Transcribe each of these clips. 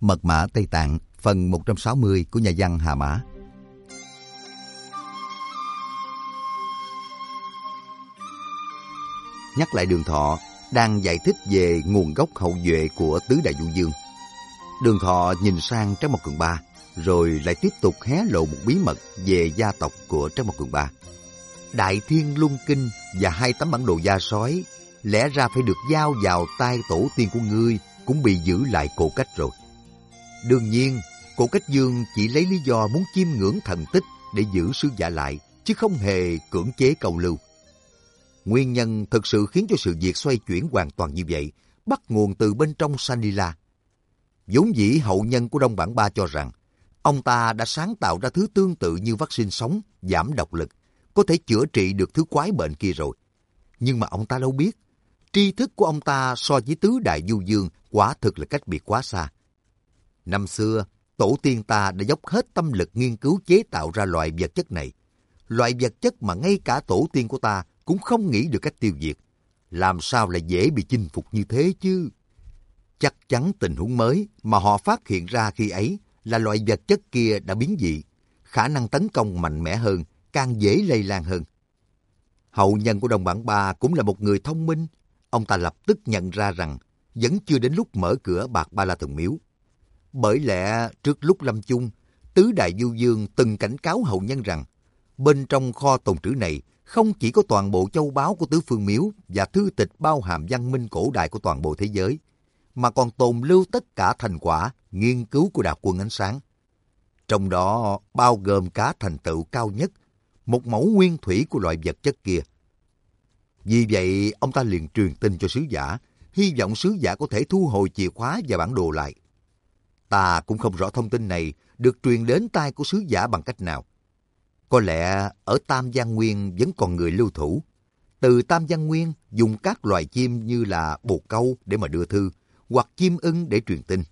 Mật mã Tây Tạng, phần 160 của nhà văn Hà Mã. Nhắc lại Đường Thọ đang giải thích về nguồn gốc hậu duệ của tứ đại du vương. Đường Thọ nhìn sang Trác Mộc Cường Ba, rồi lại tiếp tục hé lộ một bí mật về gia tộc của Trác Mộc Cường Ba. Đại Thiên Luân Kinh và 2 tấm bản đồ da sói lẽ ra phải được giao vào tay tổ tiên của ngươi, cũng bị giữ lại Cổ Cách rồi. Đương nhiên, Cổ Cách Vương chỉ lấy lý do muốn chiêm ngưỡng thần tích để giữ sứ giả lại, chứ không hề cưỡng chế câu lưu. Nguyên nhân thực sự khiến cho sự việc xoay chuyển hoàn toàn như vậy bắt nguồn từ bên trong Sanila. Vốn dĩ hậu nhân của Đông Bản Ba cho rằng ông ta đã sáng tạo ra thứ tương tự như vaccine sống, giảm độc lực, có thể chữa trị được thứ quái bệnh kia rồi. Nhưng mà ông ta đâu biết, tri thức của ông ta so với tứ đại du vương quả thực là cách biệt quá xa. Năm xưa, tổ tiên ta đã dốc hết tâm lực nghiên cứu chế tạo ra loại vật chất này. Loại vật chất mà ngay cả tổ tiên của ta cũng không nghĩ được cách tiêu diệt. Làm sao lại dễ bị chinh phục như thế chứ? Chắc chắn tình huống mới mà họ phát hiện ra khi ấy là loại vật chất kia đã biến dị, khả năng tấn công mạnh mẽ hơn, càng dễ lây lan hơn. Hậu nhân của Đông Bản Ba cũng là một người thông minh. Ông ta lập tức nhận ra rằng vẫn chưa đến lúc mở cửa Bạc Ba La Thần Miếu. Bởi lẽ trước lúc lâm chung, tứ đại du vương từng cảnh cáo hậu nhân rằng bên trong kho tồn trữ này không chỉ có toàn bộ châu báu của tứ phương miếu và thư tịch bao hàm văn minh cổ đại của toàn bộ thế giới, mà còn tồn lưu tất cả thành quả nghiên cứu của Đạo Quân Ánh Sáng. Trong đó bao gồm cả thành tựu cao nhất, một mẫu nguyên thủy của loại vật chất kia. Vì vậy, ông ta liền truyền tin cho sứ giả, hy vọng sứ giả có thể thu hồi chìa khóa và bản đồ lại. Ta cũng không rõ thông tin này được truyền đến tai của sứ giả bằng cách nào. Có lẽ ở Tam Giang Nguyên vẫn còn người lưu thủ. Từ Tam Giang Nguyên dùng các loài chim như là bồ câu để mà đưa thư, hoặc chim ưng để truyền tin.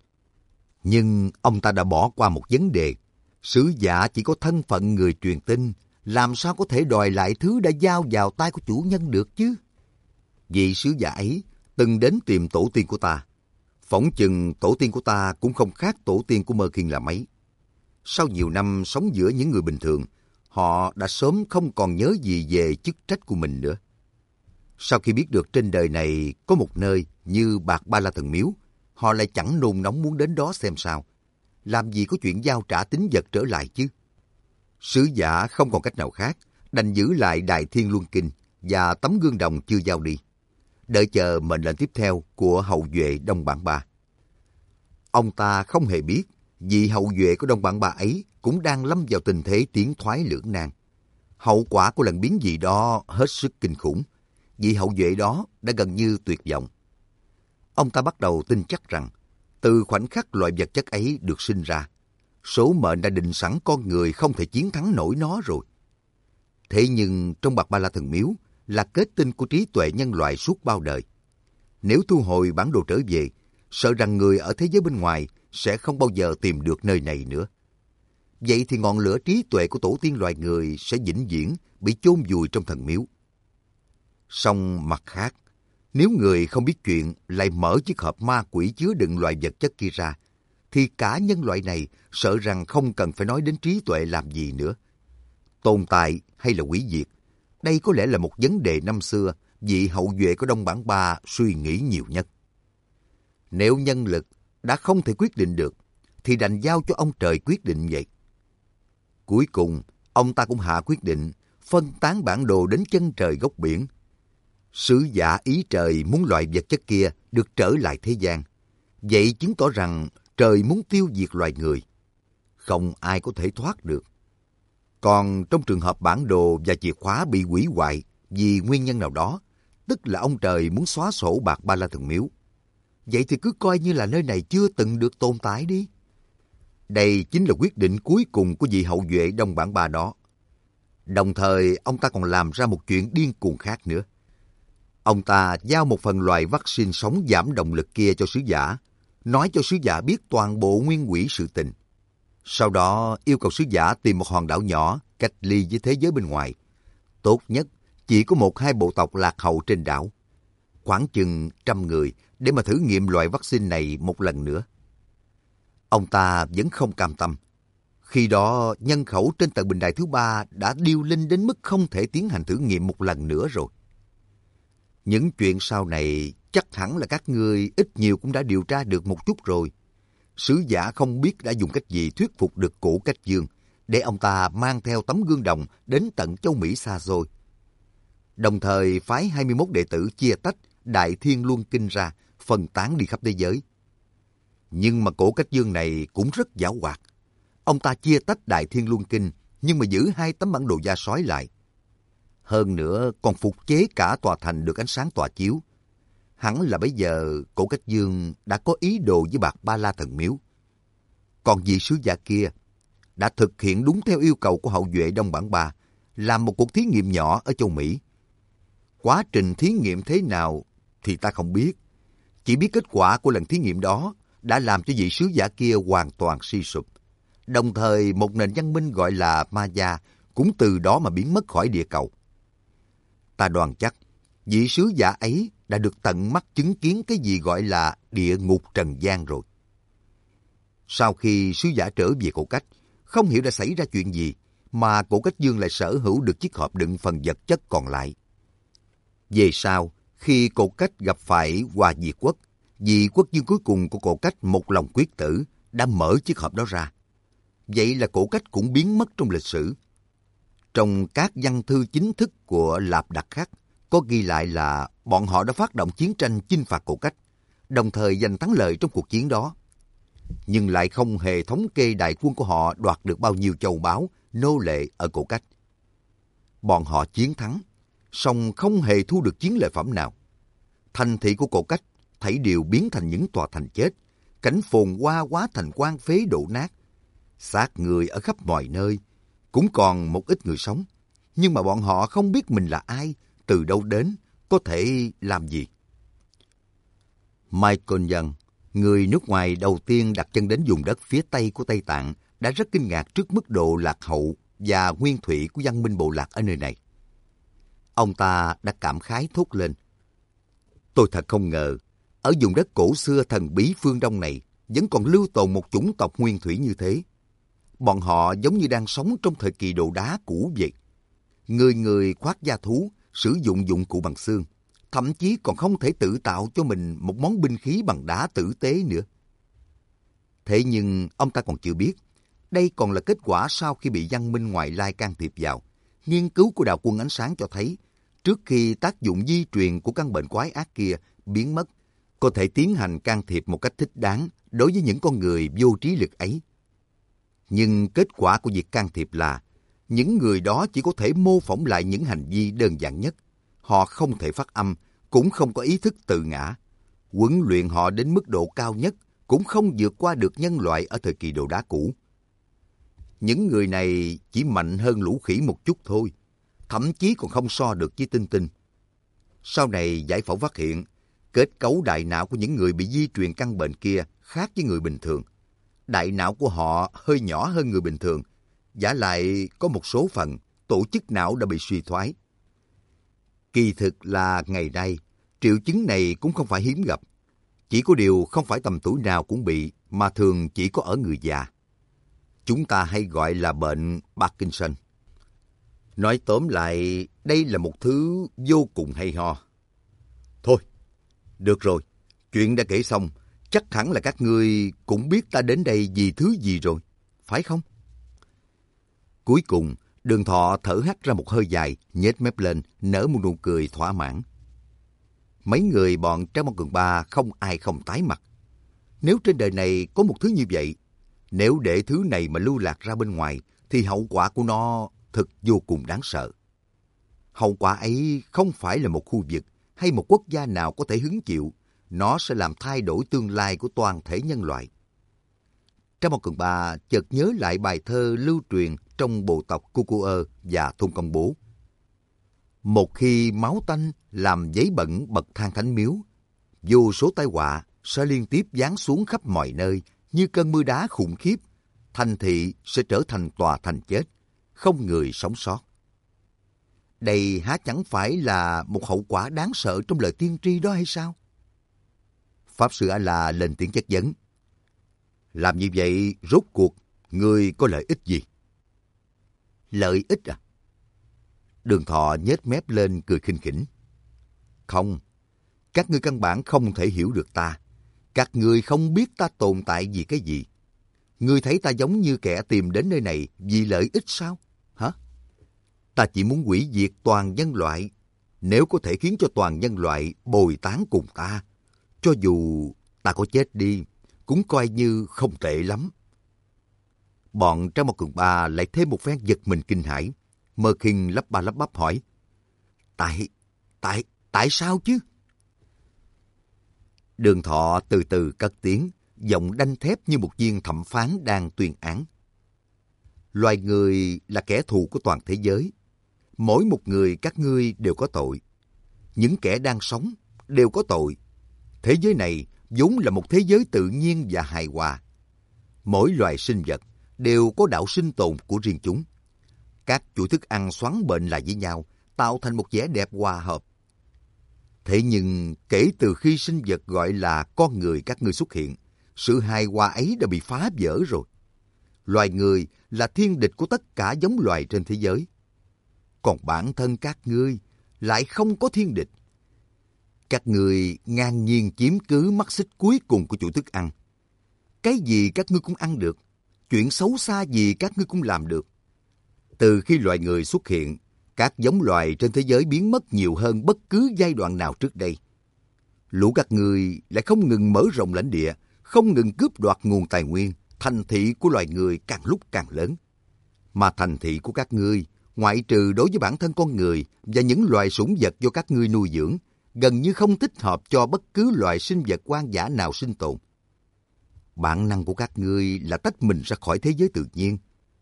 Nhưng ông ta đã bỏ qua một vấn đề. Sứ giả chỉ có thân phận người truyền tin, làm sao có thể đòi lại thứ đã giao vào tay của chủ nhân được chứ? Vị sứ giả ấy từng đến tìm tổ tiên của ta. Phỏng chừng tổ tiên của ta cũng không khác tổ tiên của Mơ Khiên là mấy. Sau nhiều năm sống giữa những người bình thường, họ đã sớm không còn nhớ gì về chức trách của mình nữa. Sau khi biết được trên đời này có một nơi như Bạc Ba La Thần Miếu, họ lại chẳng nôn nóng muốn đến đó xem sao. Làm gì có chuyện giao trả tín vật trở lại chứ? Sứ giả không còn cách nào khác, đành giữ lại Đại Thiên Luân Kinh và tấm gương đồng chưa giao đi, đợi chờ mệnh lệnh tiếp theo của hậu duệ Đông Bản Ba. Ông ta không hề biết, vị hậu duệ của Đông Bản Ba ấy cũng đang lâm vào tình thế tiến thoái lưỡng nan. Hậu quả của lần biến dị đó hết sức kinh khủng. Vị hậu duệ đó đã gần như tuyệt vọng. Ông ta bắt đầu tin chắc rằng, từ khoảnh khắc loại vật chất ấy được sinh ra, số mệnh đã định sẵn con người không thể chiến thắng nổi nó rồi. Thế nhưng trong Bạc Ba La Thần Miếu là kết tinh của trí tuệ nhân loại suốt bao đời. Nếu thu hồi bản đồ trở về, sợ rằng người ở thế giới bên ngoài sẽ không bao giờ tìm được nơi này nữa. Vậy thì ngọn lửa trí tuệ của tổ tiên loài người sẽ vĩnh viễn bị chôn vùi trong thần miếu. Song mặt khác, nếu người không biết chuyện lại mở chiếc hộp ma quỷ chứa đựng loại vật chất kia ra, thì cả nhân loại này sợ rằng không cần phải nói đến trí tuệ làm gì nữa. Tồn tại hay là hủy diệt, đây có lẽ là một vấn đề năm xưa vị hậu duệ của Đông Bản Ba suy nghĩ nhiều nhất. Nếu nhân lực đã không thể quyết định được, thì đành giao cho ông trời quyết định vậy. Cuối cùng, ông ta cũng hạ quyết định phân tán bản đồ đến chân trời góc biển. Sứ giả ý trời muốn loại vật chất kia được trở lại thế gian. Vậy chứng tỏ rằng trời muốn tiêu diệt loài người. Không ai có thể thoát được. Còn trong trường hợp bản đồ và chìa khóa bị hủy hoại vì nguyên nhân nào đó, tức là ông trời muốn xóa sổ Bạc Ba La Thần Miếu. Vậy thì cứ coi như là nơi này chưa từng được tồn tại đi. Đây chính là quyết định cuối cùng của vị hậu duệ Đông Bản Ba đó. Đồng thời, ông ta còn làm ra một chuyện điên cuồng khác nữa. Ông ta giao một phần loại vaccine sống giảm động lực kia cho sứ giả, nói cho sứ giả biết toàn bộ nguyên quỹ sự tình. Sau đó yêu cầu sứ giả tìm một hòn đảo nhỏ cách ly với thế giới bên ngoài. Tốt nhất chỉ có 1-2 bộ tộc lạc hậu trên đảo. Khoảng chừng 100 người để mà thử nghiệm loại vaccine này một lần nữa. Ông ta vẫn không cam tâm. Khi đó, nhân khẩu trên tầng bình đài thứ 3 đã điêu linh đến mức không thể tiến hành thử nghiệm một lần nữa rồi. Những chuyện sau này chắc hẳn là các ngươi ít nhiều cũng đã điều tra được một chút rồi. Sứ giả không biết đã dùng cách gì thuyết phục được Cổ Cách Dương để ông ta mang theo tấm gương đồng đến tận châu Mỹ xa xôi. Đồng thời phái 21 đệ tử chia tách Đại Thiên Luân Kinh ra, phân tán đi khắp thế giới. Nhưng mà Cổ Cách Dương này cũng rất giảo hoạt. Ông ta chia tách Đại Thiên Luân Kinh, nhưng mà giữ 2 tấm bản đồ da sói lại. Hơn nữa còn phục chế cả tòa thành được ánh sáng tỏa chiếu. Hẳn là bây giờ Cổ Cách Dương đã có ý đồ với Bạc Ba La Thần Miếu. Còn vị sứ giả kia đã thực hiện đúng theo yêu cầu của hậu duệ Đông Bản Ba, làm một cuộc thí nghiệm nhỏ ở châu Mỹ. Quá trình thí nghiệm thế nào thì ta không biết. Chỉ biết kết quả của lần thí nghiệm đó đã làm cho vị sứ giả kia hoàn toàn suy sụp. Đồng thời một nền văn minh gọi là Maya cũng từ đó mà biến mất khỏi địa cầu. Ta đoán chắc vị sứ giả ấy đã được tận mắt chứng kiến cái gì gọi là địa ngục trần gian rồi. Sau khi sứ giả trở về Cổ Cách, không hiểu đã xảy ra chuyện gì mà Cổ Cách Dương lại sở hữu được chiếc hộp đựng phần vật chất còn lại. Về sau, khi Cổ Cách gặp phải Hoa Diệt Quốc, vị quốc vương cuối cùng của Cổ Cách một lòng quyết tử đã mở chiếc hộp đó ra. Vậy là Cổ Cách cũng biến mất trong lịch sử. Trong các văn thư chính thức của Lạp Đặc Khắc có ghi lại là bọn họ đã phát động chiến tranh chinh phạt Cổ Cách, đồng thời giành thắng lợi trong cuộc chiến đó. Nhưng lại không hề thống kê đại quân của họ đoạt được bao nhiêu châu báu, nô lệ ở Cổ Cách. Bọn họ chiến thắng, song không hề thu được chiến lợi phẩm nào. Thành thị của Cổ Cách thảy đều biến thành những tòa thành chết, cảnh phồn hoa hóa thành quan phế đổ nát. Xác người ở khắp mọi nơi, cũng còn một ít người sống. Nhưng mà bọn họ không biết mình là ai, từ đâu đến, có thể làm gì. Michael Young, người nước ngoài đầu tiên đặt chân đến vùng đất phía Tây của Tây Tạng, đã rất kinh ngạc trước mức độ lạc hậu và nguyên thủy của văn minh bộ lạc ở nơi này. Ông ta đã cảm khái thốt lên: tôi thật không ngờ, ở vùng đất cổ xưa thần bí phương Đông này, vẫn còn lưu tồn một chủng tộc nguyên thủy như thế. Bọn họ giống như đang sống trong thời kỳ đồ đá cũ vậy. Người người khoác da thú, sử dụng dụng cụ bằng xương, thậm chí còn không thể tự tạo cho mình một món binh khí bằng đá tử tế nữa. Thế nhưng ông ta còn chưa biết, đây còn là kết quả sau khi bị văn minh ngoại lai can thiệp vào. Nghiên cứu của Đạo Quân Ánh Sáng cho thấy, trước khi tác dụng di truyền của căn bệnh quái ác kia biến mất, có thể tiến hành can thiệp một cách thích đáng đối với những con người vô trí lực ấy. Nhưng kết quả của việc can thiệp là những người đó chỉ có thể mô phỏng lại những hành vi đơn giản nhất. Họ không thể phát âm, cũng không có ý thức tự ngã. Huấn luyện họ đến mức độ cao nhất cũng không vượt qua được nhân loại ở thời kỳ đồ đá cũ. Những người này chỉ mạnh hơn lũ khỉ một chút thôi, thậm chí còn không so được với tinh tinh. Sau này giải phẫu phát hiện, kết cấu đại não của những người bị di truyền căn bệnh kia khác với người bình thường. Đại não của họ hơi nhỏ hơn người bình thường, vả lại có một số phần tổ chức não đã bị suy thoái. Kỳ thực là ngày nay, triệu chứng này cũng không phải hiếm gặp. Chỉ có điều không phải tầm tuổi nào cũng bị, mà thường chỉ có ở người già. Chúng ta hay gọi là bệnh Parkinson. Nói tóm lại, đây là một thứ vô cùng hay ho. Thôi, được rồi, chuyện đã kể xong, chắc hẳn là các ngươi cũng biết ta đến đây vì thứ gì rồi, phải không? Cuối cùng, Đường Thọ thở hắt ra một hơi dài, nhếch mép lên, nở một nụ cười thỏa mãn. Mấy người bọn Trái Bom Cường Ba không ai không tái mặt. Nếu trên đời này có một thứ như vậy, nếu để thứ này mà lưu lạc ra bên ngoài, thì hậu quả của nó thật vô cùng đáng sợ. Hậu quả ấy không phải là một khu vực hay một quốc gia nào có thể hứng chịu. Nó sẽ làm thay đổi tương lai của toàn thể nhân loại. Trái Bom Cường Ba chợt nhớ lại bài thơ lưu truyền trong bộ tộc Cucuơ và Thôn Công Bố. Một khi máu tanh làm giấy bẩn bậc thang thánh miếu, vô số tai họa sẽ liên tiếp giáng xuống khắp mọi nơi như cơn mưa đá khủng khiếp. Thành thị sẽ trở thành tòa thành chết, không người sống sót. Đây há chẳng phải là một hậu quả đáng sợ trong lời tiên tri đó hay sao? Pháp Sư A-la lên tiếng chất vấn. Làm như vậy rốt cuộc ngươi có lợi ích gì? Lợi ích à? Đường Thọ nhếch mép lên cười khinh khỉnh. Không, các ngươi căn bản không thể hiểu được ta. Các ngươi không biết ta tồn tại vì cái gì. Ngươi thấy ta giống như kẻ tìm đến nơi này vì lợi ích sao? Hả? Ta chỉ muốn hủy diệt toàn nhân loại. Nếu có thể khiến cho toàn nhân loại bồi tán cùng ta, cho dù ta có chết đi, cũng coi như không tệ lắm. Bọn Trang Một Cường Ba lại thêm một phen giật mình kinh hãi. Mơ Khinh lắp ba lắp bắp hỏi. Tại sao chứ? Đường Thọ từ từ cất tiếng, giọng đanh thép như một viên thẩm phán đang tuyên án. Loài người là kẻ thù của toàn thế giới. Mỗi một người các ngươi đều có tội. Những kẻ đang sống đều có tội. Thế giới này vốn là một thế giới tự nhiên và hài hòa. Mỗi loài sinh vật đều có đạo sinh tồn của riêng chúng. Các chuỗi thức ăn xoắn bệnh lại với nhau, tạo thành một vẻ đẹp hòa hợp. Thế nhưng kể từ khi sinh vật gọi là con người các ngươi xuất hiện, sự hài hòa ấy đã bị phá vỡ rồi. Loài người là thiên địch của tất cả giống loài trên thế giới. Còn bản thân các ngươi lại không có thiên địch. Các ngươi ngang nhiên chiếm cứ mắt xích cuối cùng của chuỗi thức ăn. Cái gì các ngươi cũng ăn được, chuyện xấu xa gì các ngươi cũng làm được. Từ khi loài người xuất hiện, các giống loài trên thế giới biến mất nhiều hơn bất cứ giai đoạn nào trước đây. Lũ các ngươi lại không ngừng mở rộng lãnh địa, không ngừng cướp đoạt nguồn tài nguyên, thành thị của loài người càng lúc càng lớn. Mà thành thị của các ngươi, ngoại trừ đối với bản thân con người và những loài sủng vật do các ngươi nuôi dưỡng, gần như không thích hợp cho bất cứ loài sinh vật hoang dã nào sinh tồn. Bản năng của các ngươi là tách mình ra khỏi thế giới tự nhiên.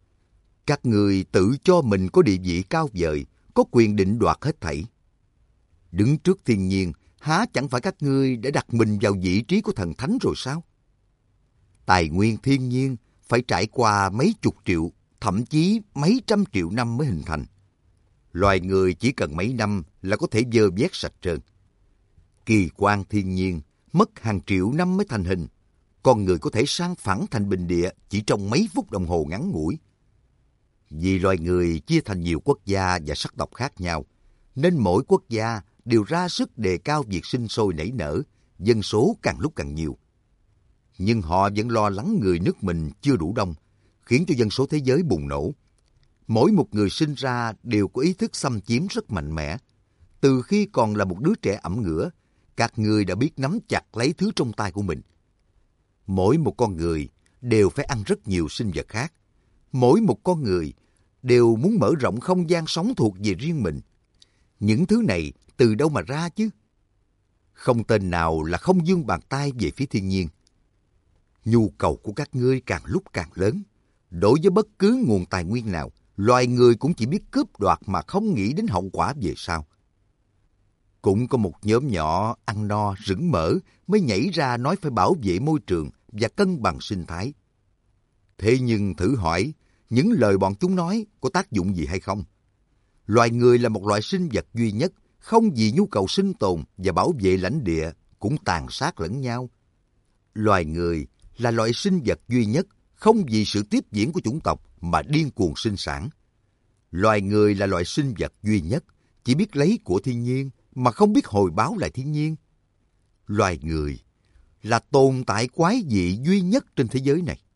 Các ngươi tự cho mình có địa vị cao vời, có quyền định đoạt hết thảy. Đứng trước thiên nhiên, há chẳng phải các ngươi đã đặt mình vào vị trí của thần thánh rồi sao? Tài nguyên thiên nhiên phải trải qua mấy chục triệu, thậm chí mấy trăm triệu năm mới hình thành. Loài người chỉ cần mấy năm là có thể dơ vét sạch trơn. Kỳ quan thiên nhiên mất hàng triệu năm mới thành hình. Con người có thể san phẳng thành bình địa chỉ trong mấy phút đồng hồ ngắn ngủi. Vì loài người chia thành nhiều quốc gia và sắc tộc khác nhau, nên mỗi quốc gia đều ra sức đề cao việc sinh sôi nảy nở, dân số càng lúc càng nhiều. Nhưng họ vẫn lo lắng người nước mình chưa đủ đông, khiến cho dân số thế giới bùng nổ. Mỗi một người sinh ra đều có ý thức xâm chiếm rất mạnh mẽ. Từ khi còn là một đứa trẻ ẵm ngửa, các ngươi đã biết nắm chặt lấy thứ trong tay của mình. Mỗi một con người đều phải ăn rất nhiều sinh vật khác. Mỗi một con người đều muốn mở rộng không gian sống thuộc về riêng mình. Những thứ này từ đâu mà ra chứ? Không tên nào là không vươn bàn tay về phía thiên nhiên. Nhu cầu của các ngươi càng lúc càng lớn. Đối với bất cứ nguồn tài nguyên nào, loài người cũng chỉ biết cướp đoạt mà không nghĩ đến hậu quả về sau. Cũng có một nhóm nhỏ ăn no rững mỡ mới nhảy ra nói phải bảo vệ môi trường và cân bằng sinh thái. Thế nhưng thử hỏi, những lời bọn chúng nói có tác dụng gì hay không? Loài người là một loại sinh vật duy nhất, không vì nhu cầu sinh tồn và bảo vệ lãnh địa cũng tàn sát lẫn nhau. Loài người là loại sinh vật duy nhất, không vì sự tiếp diễn của chủng tộc mà điên cuồng sinh sản. Loài người là loại sinh vật duy nhất, chỉ biết lấy của thiên nhiên mà không biết hồi báo lại thiên nhiên. Loài người là tồn tại quái dị duy nhất trên thế giới này.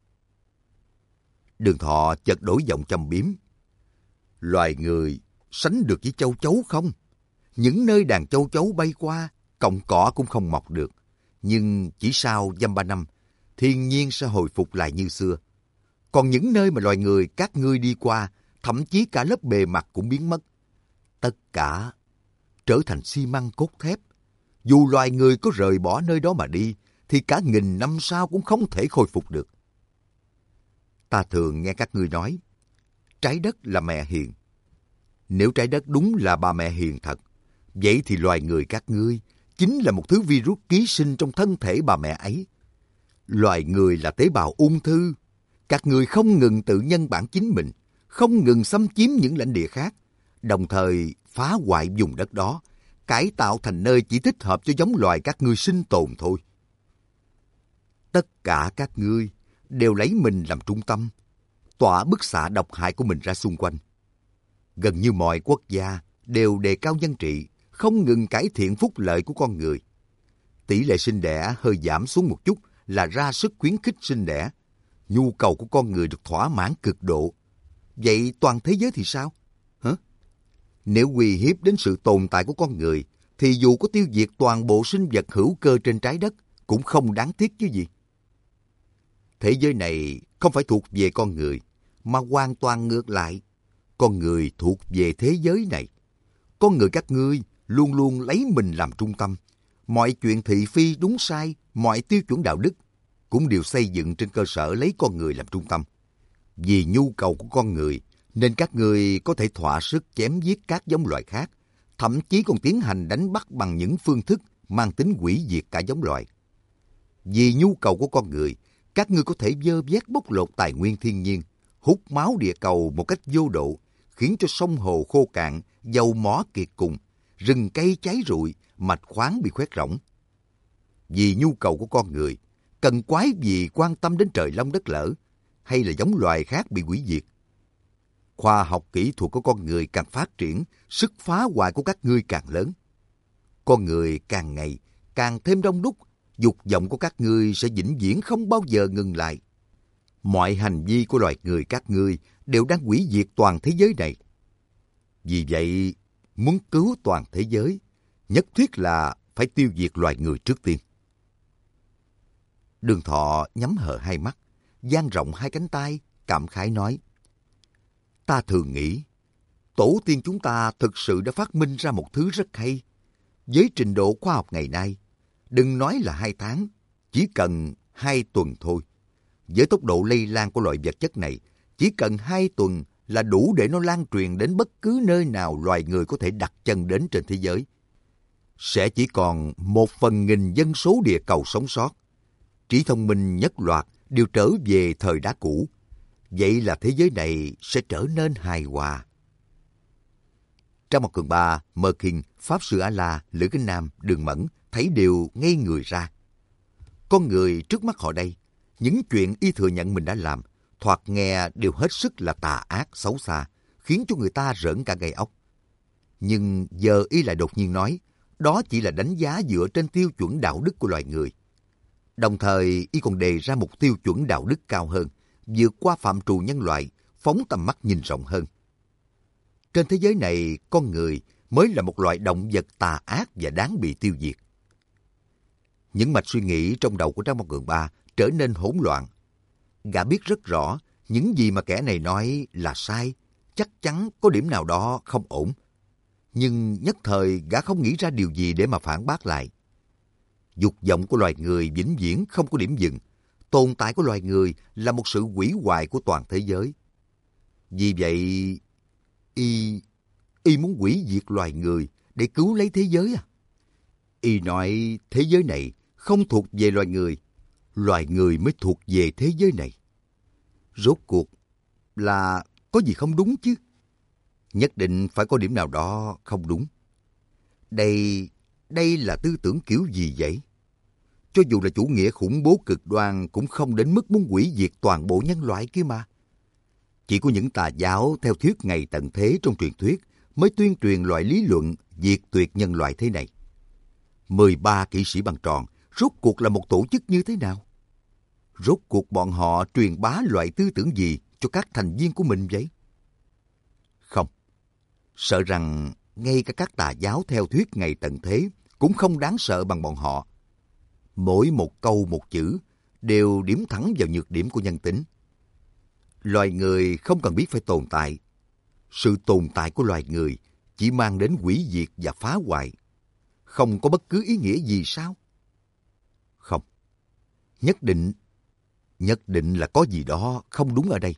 Đường Thọ chợt đổi giọng châm biếm. Loài người sánh được với châu chấu không? Những nơi đàn châu chấu bay qua, cọng cỏ cũng không mọc được. Nhưng chỉ sau dăm ba năm, thiên nhiên sẽ hồi phục lại như xưa. Còn những nơi mà loài người các ngươi đi qua, thậm chí cả lớp bề mặt cũng biến mất. Tất cả trở thành xi măng cốt thép. Dù loài người có rời bỏ nơi đó mà đi, thì cả nghìn năm sau cũng không thể khôi phục được. Ta thường nghe các ngươi nói, trái đất là mẹ hiền. Nếu trái đất đúng là bà mẹ hiền thật, vậy thì loài người các ngươi chính là một thứ virus ký sinh trong thân thể bà mẹ ấy. Loài người là tế bào ung thư. Các ngươi không ngừng tự nhân bản chính mình, không ngừng xâm chiếm những lãnh địa khác, đồng thời phá hoại vùng đất đó, cải tạo thành nơi chỉ thích hợp cho giống loài các ngươi sinh tồn thôi. Tất cả các ngươi đều lấy mình làm trung tâm, tỏa bức xạ độc hại của mình ra xung quanh. Gần như mọi quốc gia đều đề cao nhân trị, không ngừng cải thiện phúc lợi của con người. Tỷ lệ sinh đẻ hơi giảm xuống một chút là ra sức khuyến khích sinh đẻ. Nhu cầu của con người được thỏa mãn cực độ. Vậy toàn thế giới thì sao? Hả? Nếu uy hiếp đến sự tồn tại của con người, thì dù có tiêu diệt toàn bộ sinh vật hữu cơ trên trái đất cũng không đáng tiếc chứ gì. Thế giới này không phải thuộc về con người, mà hoàn toàn ngược lại. Con người thuộc về thế giới này. Con người các ngươi luôn luôn lấy mình làm trung tâm. Mọi chuyện thị phi đúng sai, mọi tiêu chuẩn đạo đức cũng đều xây dựng trên cơ sở lấy con người làm trung tâm. Vì nhu cầu của con người, nên các ngươi có thể thỏa sức chém giết các giống loài khác, thậm chí còn tiến hành đánh bắt bằng những phương thức mang tính hủy diệt cả giống loài. Vì nhu cầu của con người, các ngươi có thể vơ vét bóc lột tài nguyên thiên nhiên, hút máu địa cầu một cách vô độ, khiến cho sông hồ khô cạn, dầu mỏ kiệt cùng, rừng cây cháy rụi, mạch khoáng bị khoét rỗng. Vì nhu cầu của con người, cần quái gì quan tâm đến trời long đất lở, hay là giống loài khác bị hủy diệt. Khoa học kỹ thuật của con người càng phát triển, sức phá hoại của các ngươi càng lớn. Con người càng ngày càng thêm đông đúc, dục vọng của các ngươi sẽ vĩnh viễn không bao giờ ngừng lại. Mọi hành vi của loài người các ngươi đều đang hủy diệt toàn thế giới này. Vì vậy, muốn cứu toàn thế giới, nhất thiết là phải tiêu diệt loài người trước tiên. Đường Thọ nhắm hờ hai mắt, dang rộng hai cánh tay, cảm khái nói: Ta thường nghĩ, tổ tiên chúng ta thực sự đã phát minh ra một thứ rất hay. Với trình độ khoa học ngày nay, đừng nói là 2 tháng, chỉ cần 2 tuần thôi. Với tốc độ lây lan của loại vật chất này, chỉ cần 2 tuần là đủ để nó lan truyền đến bất cứ nơi nào loài người có thể đặt chân đến trên thế giới. Sẽ chỉ còn 1/1000 dân số địa cầu sống sót. Trí thông minh nhất loạt đều trở về thời đá cũ. Vậy là thế giới này sẽ trở nên hài hòa. Trong một cường ba, Mơ Kinh, Pháp Sư A-la, Lữ Kính Nam, Đường Mẫn thấy đều ngây người ra. Con người trước mắt họ đây, những chuyện y thừa nhận mình đã làm, thoạt nghe đều hết sức là tà ác, xấu xa, khiến cho người ta rợn cả gai óc. Nhưng giờ y lại đột nhiên nói, đó chỉ là đánh giá dựa trên tiêu chuẩn đạo đức của loài người. Đồng thời, y còn đề ra một tiêu chuẩn đạo đức cao hơn, vượt qua phạm trù nhân loại, phóng tầm mắt nhìn rộng hơn. Trên thế giới này, con người mới là một loại động vật tà ác và đáng bị tiêu diệt. Những mạch suy nghĩ trong đầu của Trang Một Cường Ba trở nên hỗn loạn. Gã biết rất rõ, những gì mà kẻ này nói là sai, chắc chắn có điểm nào đó không ổn. Nhưng nhất thời gã không nghĩ ra điều gì để mà phản bác lại. Dục vọng của loài người vĩnh viễn không có điểm dừng. Tồn tại của loài người là một sự hủy hoại của toàn thế giới. Vì vậy, y muốn hủy diệt loài người để cứu lấy thế giới à? Y nói thế giới này không thuộc về loài người mới thuộc về thế giới này. Rốt cuộc là có gì không đúng chứ? Nhất định phải có điểm nào đó không đúng. Đây là tư tưởng kiểu gì vậy? Cho dù là chủ nghĩa khủng bố cực đoan cũng không đến mức muốn hủy diệt toàn bộ nhân loại kia mà. Chỉ có những tà giáo theo thuyết ngày tận thế trong truyền thuyết mới tuyên truyền loại lý luận diệt tuyệt nhân loại thế này. 13 kỵ sĩ bằng tròn rốt cuộc là một tổ chức như thế nào? Rốt cuộc bọn họ truyền bá loại tư tưởng gì cho các thành viên của mình vậy? Không, sợ rằng ngay cả các tà giáo theo thuyết ngày tận thế cũng không đáng sợ bằng bọn họ. Mỗi một câu một chữ đều điểm thẳng vào nhược điểm của nhân tính. Loài người không cần biết phải tồn tại. Sự tồn tại của loài người chỉ mang đến hủy diệt và phá hoại. Không có bất cứ ý nghĩa gì sao? Không. Nhất định là có gì đó không đúng ở đây.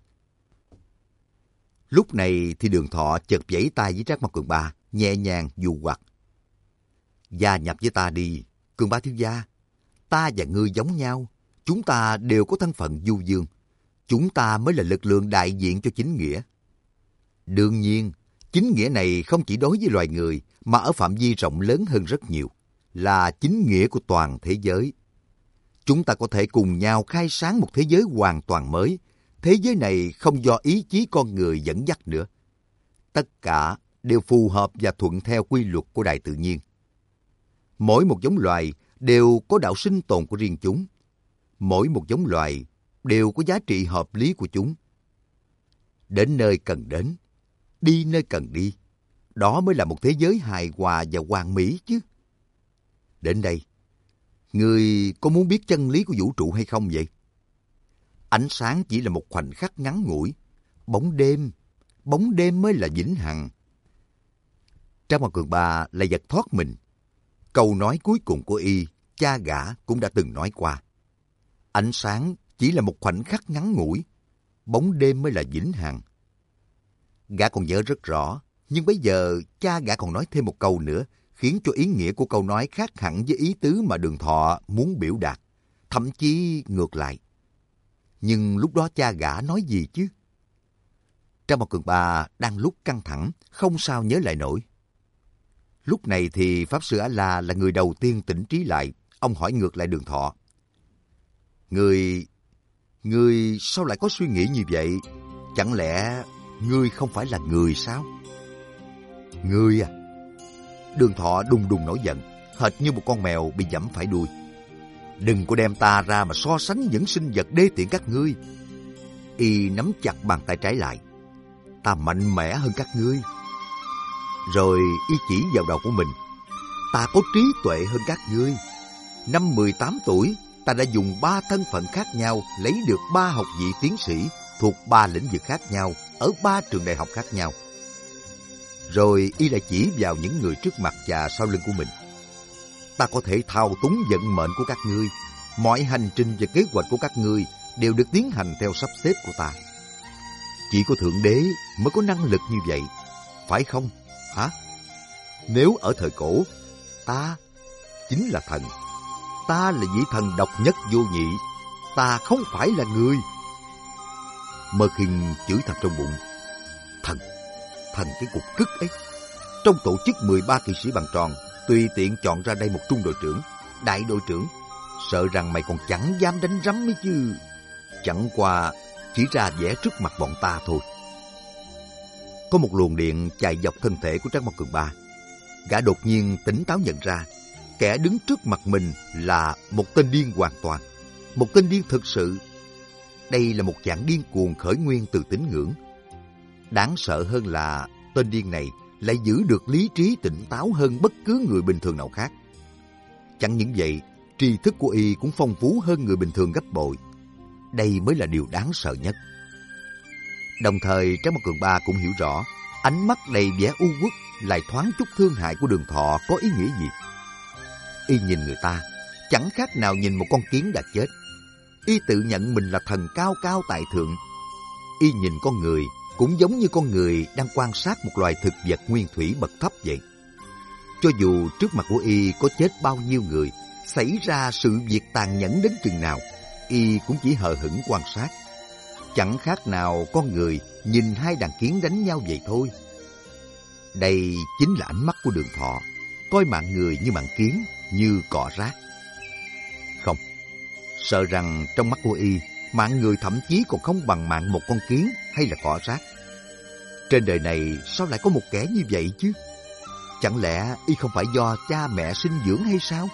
Lúc này thì Đường Thọ chợt vẫy tay với Trác Mộc Cường Ba, nhẹ nhàng dụ hoặc. Gia nhập với ta đi, Cường Ba thiếu gia. Ta và ngươi giống nhau, chúng ta đều có thân phận du dương. Chúng ta mới là lực lượng đại diện cho chính nghĩa. Đương nhiên, chính nghĩa này không chỉ đối với loài người, mà ở phạm vi rộng lớn hơn rất nhiều, là chính nghĩa của toàn thế giới. chúng ta có thể cùng nhau khai sáng một thế giới hoàn toàn mới. Thế giới này không do ý chí con người dẫn dắt nữa. Tất cả đều phù hợp và thuận theo quy luật của đại tự nhiên. Mỗi một giống loài đều có đạo sinh tồn của riêng chúng. Mỗi một giống loài đều có giá trị hợp lý của chúng. Đến nơi cần đến, đi nơi cần đi. Đó mới là một thế giới hài hòa và hoàn mỹ chứ. Đến đây, ngươi có muốn biết chân lý của vũ trụ hay không vậy? Ánh sáng chỉ là một khoảnh khắc ngắn ngủi. Bóng đêm mới là vĩnh hằng. Trang Mặt Cường Ba lại giật thoát mình. Câu nói cuối cùng của y, cha gã cũng đã từng nói qua. Ánh sáng chỉ là một khoảnh khắc ngắn ngủi. Bóng đêm mới là vĩnh hằng. Gã còn nhớ rất rõ, nhưng bây giờ cha gã còn nói thêm một câu nữa, khiến cho ý nghĩa của câu nói khác hẳn với ý tứ mà Đường Thọ muốn biểu đạt, thậm chí ngược lại. Nhưng lúc đó cha gã nói gì chứ? Trang Mặt Cường Ba đang lúc căng thẳng, không sao nhớ lại nổi. Lúc này thì Pháp Sư A-la là người đầu tiên tỉnh trí lại. Ông hỏi ngược lại Đường Thọ. Ngươi sao lại có suy nghĩ như vậy? Chẳng lẽ ngươi không phải là người sao? Ngươi à? Đường Thọ đùng đùng nổi giận, hệt như một con mèo bị giẫm phải đuôi. Đừng có đem ta ra mà so sánh những sinh vật đê tiện các ngươi. Y nắm chặt bàn tay trái lại. Ta mạnh mẽ hơn các ngươi. Rồi y chỉ vào đầu của mình. Ta có trí tuệ hơn các ngươi. Năm 18 tuổi, ta đã dùng 3 thân phận khác nhau lấy được 3 học vị tiến sĩ thuộc 3 lĩnh vực khác nhau ở 3 trường đại học khác nhau. Rồi y lại chỉ vào những người trước mặt và sau lưng của mình. Ta có thể thao túng vận mệnh của các ngươi. Mọi hành trình và kế hoạch của các ngươi đều được tiến hành theo sắp xếp của ta. Chỉ có Thượng Đế mới có năng lực như vậy, phải không? Hả? Nếu ở thời cổ, ta chính là thần. Ta là vị thần độc nhất vô nhị. Ta không phải là người. Mơ Khinh chửi thầm trong bụng. Thần cái cục cứt ấy. Trong tổ chức 13 kỵ sĩ bằng tròn, tùy tiện chọn ra đây một trung đội trưởng, đại đội trưởng. Sợ rằng mày còn chẳng dám đánh rắm ấy chứ. Chẳng qua chỉ ra vẻ trước mặt bọn ta thôi. Có một luồng điện chạy dọc thân thể của Trác Mộc Cường Ba. Gã đột nhiên tỉnh táo nhận ra, kẻ đứng trước mặt mình là một tên điên hoàn toàn. Một tên điên thực sự. Đây là một dạng điên cuồng khởi nguyên từ tín ngưỡng. Đáng sợ hơn là tên điên này lại giữ được lý trí tỉnh táo hơn bất cứ người bình thường nào khác. Chẳng những vậy, tri thức của y cũng phong phú hơn người bình thường gấp bội. Đây mới là điều đáng sợ nhất. Đồng thời, Trác Mộc Cường Ba cũng hiểu rõ, ánh mắt đầy vẻ u uất lại thoáng chút thương hại của Đường Thọ có ý nghĩa gì. Y nhìn người ta, chẳng khác nào nhìn một con kiến đã chết. Y tự nhận mình là thần cao cao tại thượng. Y nhìn con người cũng giống như con người đang quan sát một loài thực vật nguyên thủy bậc thấp vậy. Cho dù trước mặt của y có chết bao nhiêu người, xảy ra sự việc tàn nhẫn đến chừng nào, y cũng chỉ hờ hững quan sát. Chẳng khác nào con người nhìn hai đàn kiến đánh nhau vậy thôi. Đây chính là ánh mắt của Đường Thọ, coi mạng người như mạng kiến, như cỏ rác. Không, sợ rằng trong mắt của y, mạng người thậm chí còn không bằng mạng một con kiến hay là cỏ rác. Trên đời này sao lại có một kẻ như vậy chứ? Chẳng lẽ y không phải do cha mẹ sinh dưỡng hay sao?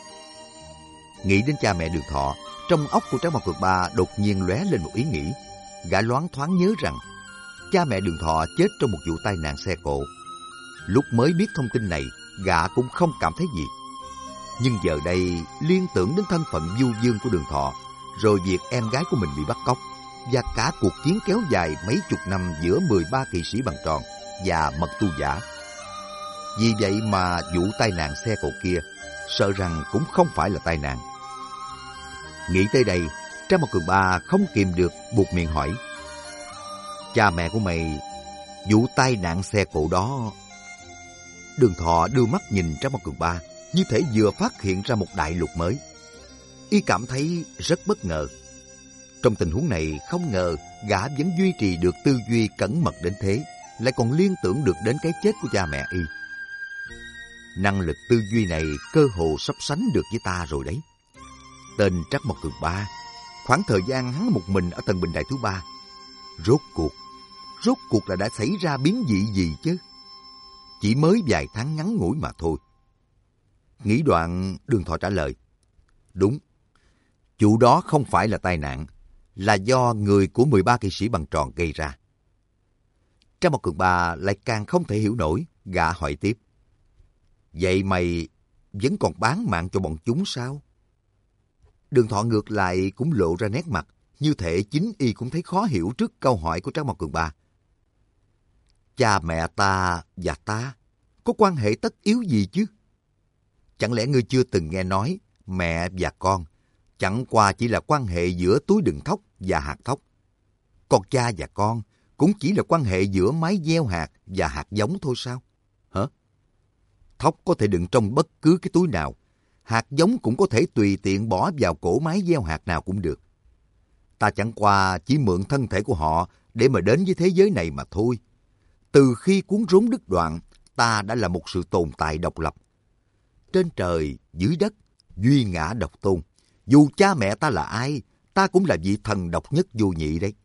Nghĩ đến cha mẹ Đường Thọ, trong óc của Trác Mộc Cường Ba đột nhiên lóe lên một ý nghĩ. Gã loáng thoáng nhớ rằng cha mẹ Đường Thọ chết trong một vụ tai nạn xe cộ. Lúc mới biết thông tin này, gã cũng không cảm thấy gì. Nhưng giờ đây liên tưởng đến thân phận du dương của Đường Thọ, rồi việc em gái của mình bị bắt cóc, và cả cuộc chiến kéo dài mấy chục năm giữa 13 kỵ sĩ bằng tròn và mật tu giả. Vì vậy mà vụ tai nạn xe cộ kia, sợ rằng cũng không phải là tai nạn. Nghĩ tới đây, Trác Mộc Cường Ba không kìm được buột miệng hỏi. Cha mẹ của mày, vụ tai nạn xe cộ đó... Đường Thọ đưa mắt nhìn Trác Mộc Cường Ba, như thể vừa phát hiện ra một đại lục mới. Y cảm thấy rất bất ngờ. Trong tình huống này, không ngờ gã vẫn duy trì được tư duy cẩn mật đến thế, lại còn liên tưởng được đến cái chết của cha mẹ y. Năng lực tư duy này cơ hồ sắp sánh được với ta rồi đấy. Tên Trắc Mộc Cường Ba. Khoảng thời gian hắn một mình ở tầng bình đài thứ 3. Rốt cuộc là đã xảy ra biến dị gì chứ? Chỉ mới vài tháng ngắn ngủi mà thôi. Nghĩ đoạn, Đường Thọ trả lời. Đúng, vụ đó không phải là tai nạn, là do người của 13 kỵ sĩ bằng tròn gây ra. Trắc Mộc Cường Ba lại càng không thể hiểu nổi, gã hỏi tiếp. Vậy mày vẫn còn bán mạng cho bọn chúng sao? Đường Thọ ngược lại cũng lộ ra nét mặt, như thể chính y cũng thấy khó hiểu trước câu hỏi của Trắc Mộc Cường Ba. Cha mẹ ta và ta có quan hệ tất yếu gì chứ? Chẳng lẽ ngươi chưa từng nghe nói mẹ và con chẳng qua chỉ là quan hệ giữa túi đựng thóc và hạt thóc? Còn cha và con cũng chỉ là quan hệ giữa máy gieo hạt và hạt giống thôi sao? Hả? Thóc có thể đựng trong bất cứ cái túi nào, hạt giống cũng có thể tùy tiện bỏ vào cổ máy gieo hạt nào cũng được. Ta chẳng qua chỉ mượn thân thể của họ để mà đến với thế giới này mà thôi. Từ khi cuốn rốn đứt đoạn, ta đã là một sự tồn tại độc lập. Trên trời, dưới đất, duy ngã độc tôn. Dù cha mẹ ta là ai, ta cũng là vị thần độc nhất vô nhị đấy.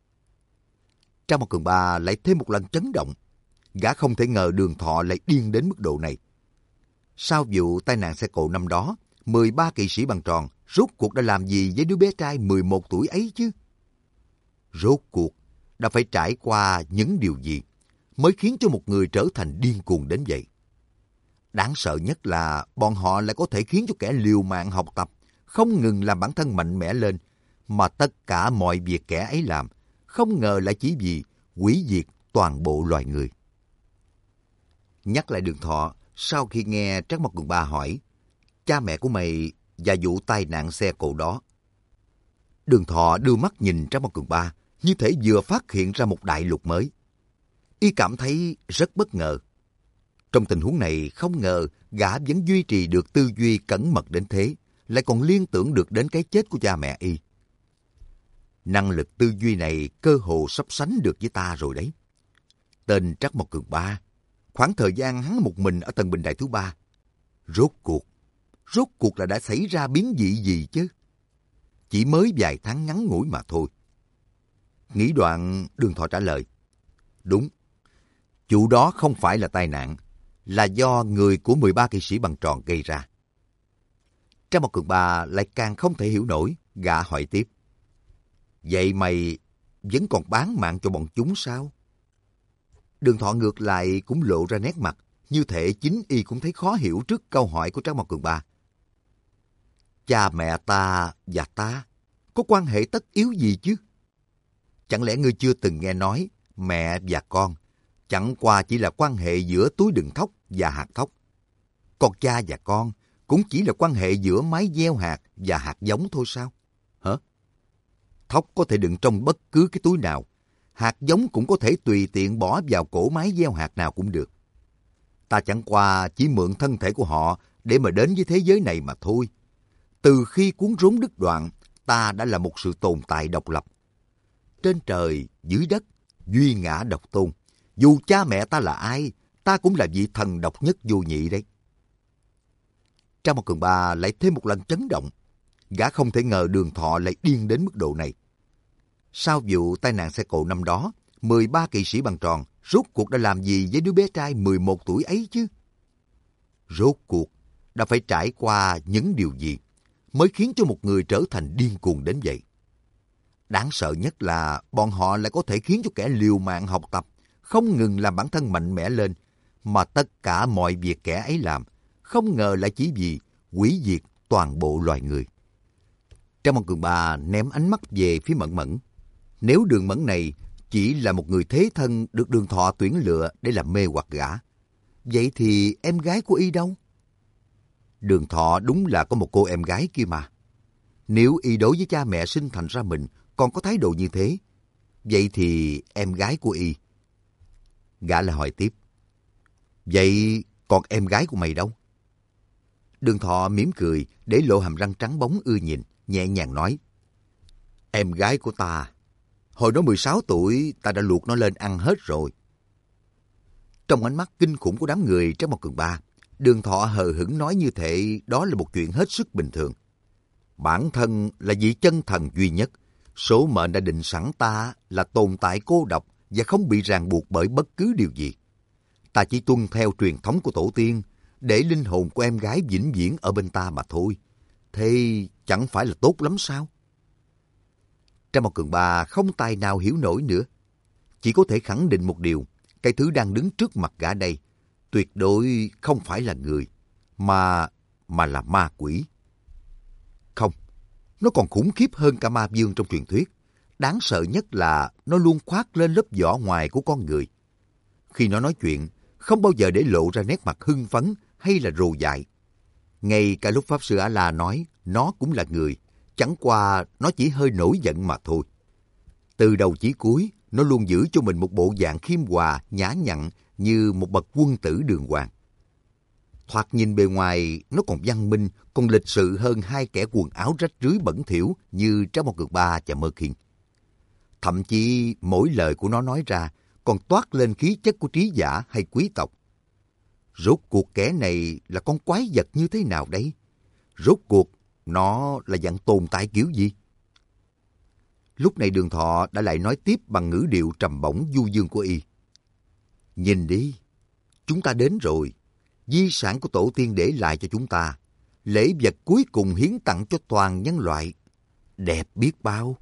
Trắc Mộc Cường Ba lại thêm một lần chấn động. Gã không thể ngờ Đường Thọ lại điên đến mức độ này. Sau vụ tai nạn xe cộ năm đó, 13 kỵ sĩ bằng tròn rốt cuộc đã làm gì với đứa bé trai 11 tuổi ấy chứ? Rốt cuộc đã phải trải qua những điều gì mới khiến cho một người trở thành điên cuồng đến vậy? Đáng sợ nhất là bọn họ lại có thể khiến cho kẻ liều mạng học tập, không ngừng làm bản thân mạnh mẽ lên, mà tất cả mọi việc kẻ ấy làm, không ngờ lại chỉ vì hủy diệt toàn bộ loài người. Nhắc lại Đường Thọ, sau khi nghe Trắc Mộc Cường Ba hỏi, cha mẹ của mày và vụ tai nạn xe cộ đó. Đường Thọ đưa mắt nhìn Trắc Mộc Cường Ba, như thể vừa phát hiện ra một đại lục mới. Y cảm thấy rất bất ngờ. Trong tình huống này, không ngờ gã vẫn duy trì được tư duy cẩn mật đến thế, lại còn liên tưởng được đến cái chết của cha mẹ y. Năng lực tư duy này cơ hồ sắp sánh được với ta rồi đấy. Tên Trắc Mộc Cường Ba. Khoảng thời gian hắn một mình ở tầng bình đài thứ 3. Rốt cuộc là đã xảy ra biến dị gì chứ? Chỉ mới vài tháng ngắn ngủi mà thôi. Nghĩ đoạn, Đường Thọ trả lời. Đúng, vụ đó không phải là tai nạn, là do người của 13 kỵ sĩ bằng tròn gây ra. Trắc Mộc Cường Ba lại càng không thể hiểu nổi, gã hỏi tiếp. Vậy mày vẫn còn bán mạng cho bọn chúng sao? Đường Thọ ngược lại cũng lộ ra nét mặt, như thể chính y cũng thấy khó hiểu trước câu hỏi của Trắc Mộc Cường Ba. Cha mẹ ta và ta có quan hệ tất yếu gì chứ? Chẳng lẽ ngươi chưa từng nghe nói mẹ và con chẳng qua chỉ là quan hệ giữa túi đựng thóc và hạt thóc? Còn cha và con cũng chỉ là quan hệ giữa máy gieo hạt và hạt giống thôi sao? Hả? Thóc có thể đựng trong bất cứ cái túi nào, hạt giống cũng có thể tùy tiện bỏ vào cổ máy gieo hạt nào cũng được. Ta chẳng qua chỉ mượn thân thể của họ để mà đến với thế giới này mà thôi. Từ khi cuốn rốn đứt đoạn, ta đã là một sự tồn tại độc lập. Trên trời, dưới đất, duy ngã độc tôn. Dù cha mẹ ta là ai, ta cũng là vị thần độc nhất vô nhị đấy. Trắc Mộc Cường Ba lại thêm một lần chấn động. Gã không thể ngờ Đường Thọ lại điên đến mức độ này. Sau vụ tai nạn xe cộ năm đó, 13 kỵ sĩ bằng tròn rốt cuộc đã làm gì với đứa bé trai 11 tuổi ấy chứ? Rốt cuộc đã phải trải qua những điều gì mới khiến cho một người trở thành điên cuồng đến vậy? Đáng sợ nhất là bọn họ lại có thể khiến cho kẻ liều mạng học tập, không ngừng làm bản thân mạnh mẽ lên, mà tất cả mọi việc kẻ ấy làm, không ngờ lại chỉ vì hủy diệt toàn bộ loài người. Trắc Mộc Cường Ba ném ánh mắt về phía Mẫn Mẫn. Nếu Đường Mẫn này chỉ là một người thế thân được Đường Thọ tuyển lựa để làm mê hoặc gã, vậy thì em gái của y đâu? Đường Thọ đúng là có một cô em gái kia mà. Nếu y đối với cha mẹ sinh thành ra mình còn có thái độ như thế, vậy thì em gái của y? Gã lại hỏi tiếp. Vậy còn em gái của mày đâu? Đường Thọ mỉm cười để lộ hàm răng trắng bóng ưa nhìn, nhẹ nhàng nói. Em gái của ta, hồi nó 16 tuổi ta đã luộc nó lên ăn hết rồi. Trong ánh mắt kinh khủng của đám người Trắc Mộc Cường Ba, Đường Thọ hờ hững nói như thể đó là một chuyện hết sức bình thường. Bản thân là vị chân thần duy nhất. Số mệnh đã định sẵn ta là tồn tại cô độc và không bị ràng buộc bởi bất cứ điều gì. Ta chỉ tuân theo truyền thống của tổ tiên, để linh hồn của em gái vĩnh viễn ở bên ta mà thôi. Thế chẳng phải là tốt lắm sao? Trang Mao Cường Ba không tài nào hiểu nổi nữa. Chỉ có thể khẳng định một điều, cái thứ đang đứng trước mặt gã đây tuyệt đối không phải là người, mà là ma quỷ. Không, nó còn khủng khiếp hơn cả ma vương trong truyền thuyết. Đáng sợ nhất là nó luôn khoác lên lớp vỏ ngoài của con người. Khi nó nói chuyện, không bao giờ để lộ ra nét mặt hưng phấn hay là rồ dại. Ngay cả lúc Pháp Sư A-la nói nó cũng là người, chẳng qua nó chỉ hơi nổi giận mà thôi. Từ đầu chí cuối, nó luôn giữ cho mình một bộ dạng khiêm hòa, nhã nhặn như một bậc quân tử đường hoàng. Thoạt nhìn bề ngoài, nó còn văn minh, còn lịch sự hơn hai kẻ quần áo rách rưới bẩn thỉu như Trác Mao Cường Ba và Mơ Khiên. Thậm chí mỗi lời của nó nói ra còn toát lên khí chất của trí giả hay quý tộc. Rốt cuộc kẻ này là con quái vật như thế nào đấy? Rốt cuộc nó là dạng tồn tại kiểu gì? Lúc này Đường Thọ đã lại nói tiếp bằng ngữ điệu trầm bổng du dương của y. Nhìn đi, chúng ta đến rồi. Di sản của tổ tiên để lại cho chúng ta. Lễ vật cuối cùng hiến tặng cho toàn nhân loại. Đẹp biết bao.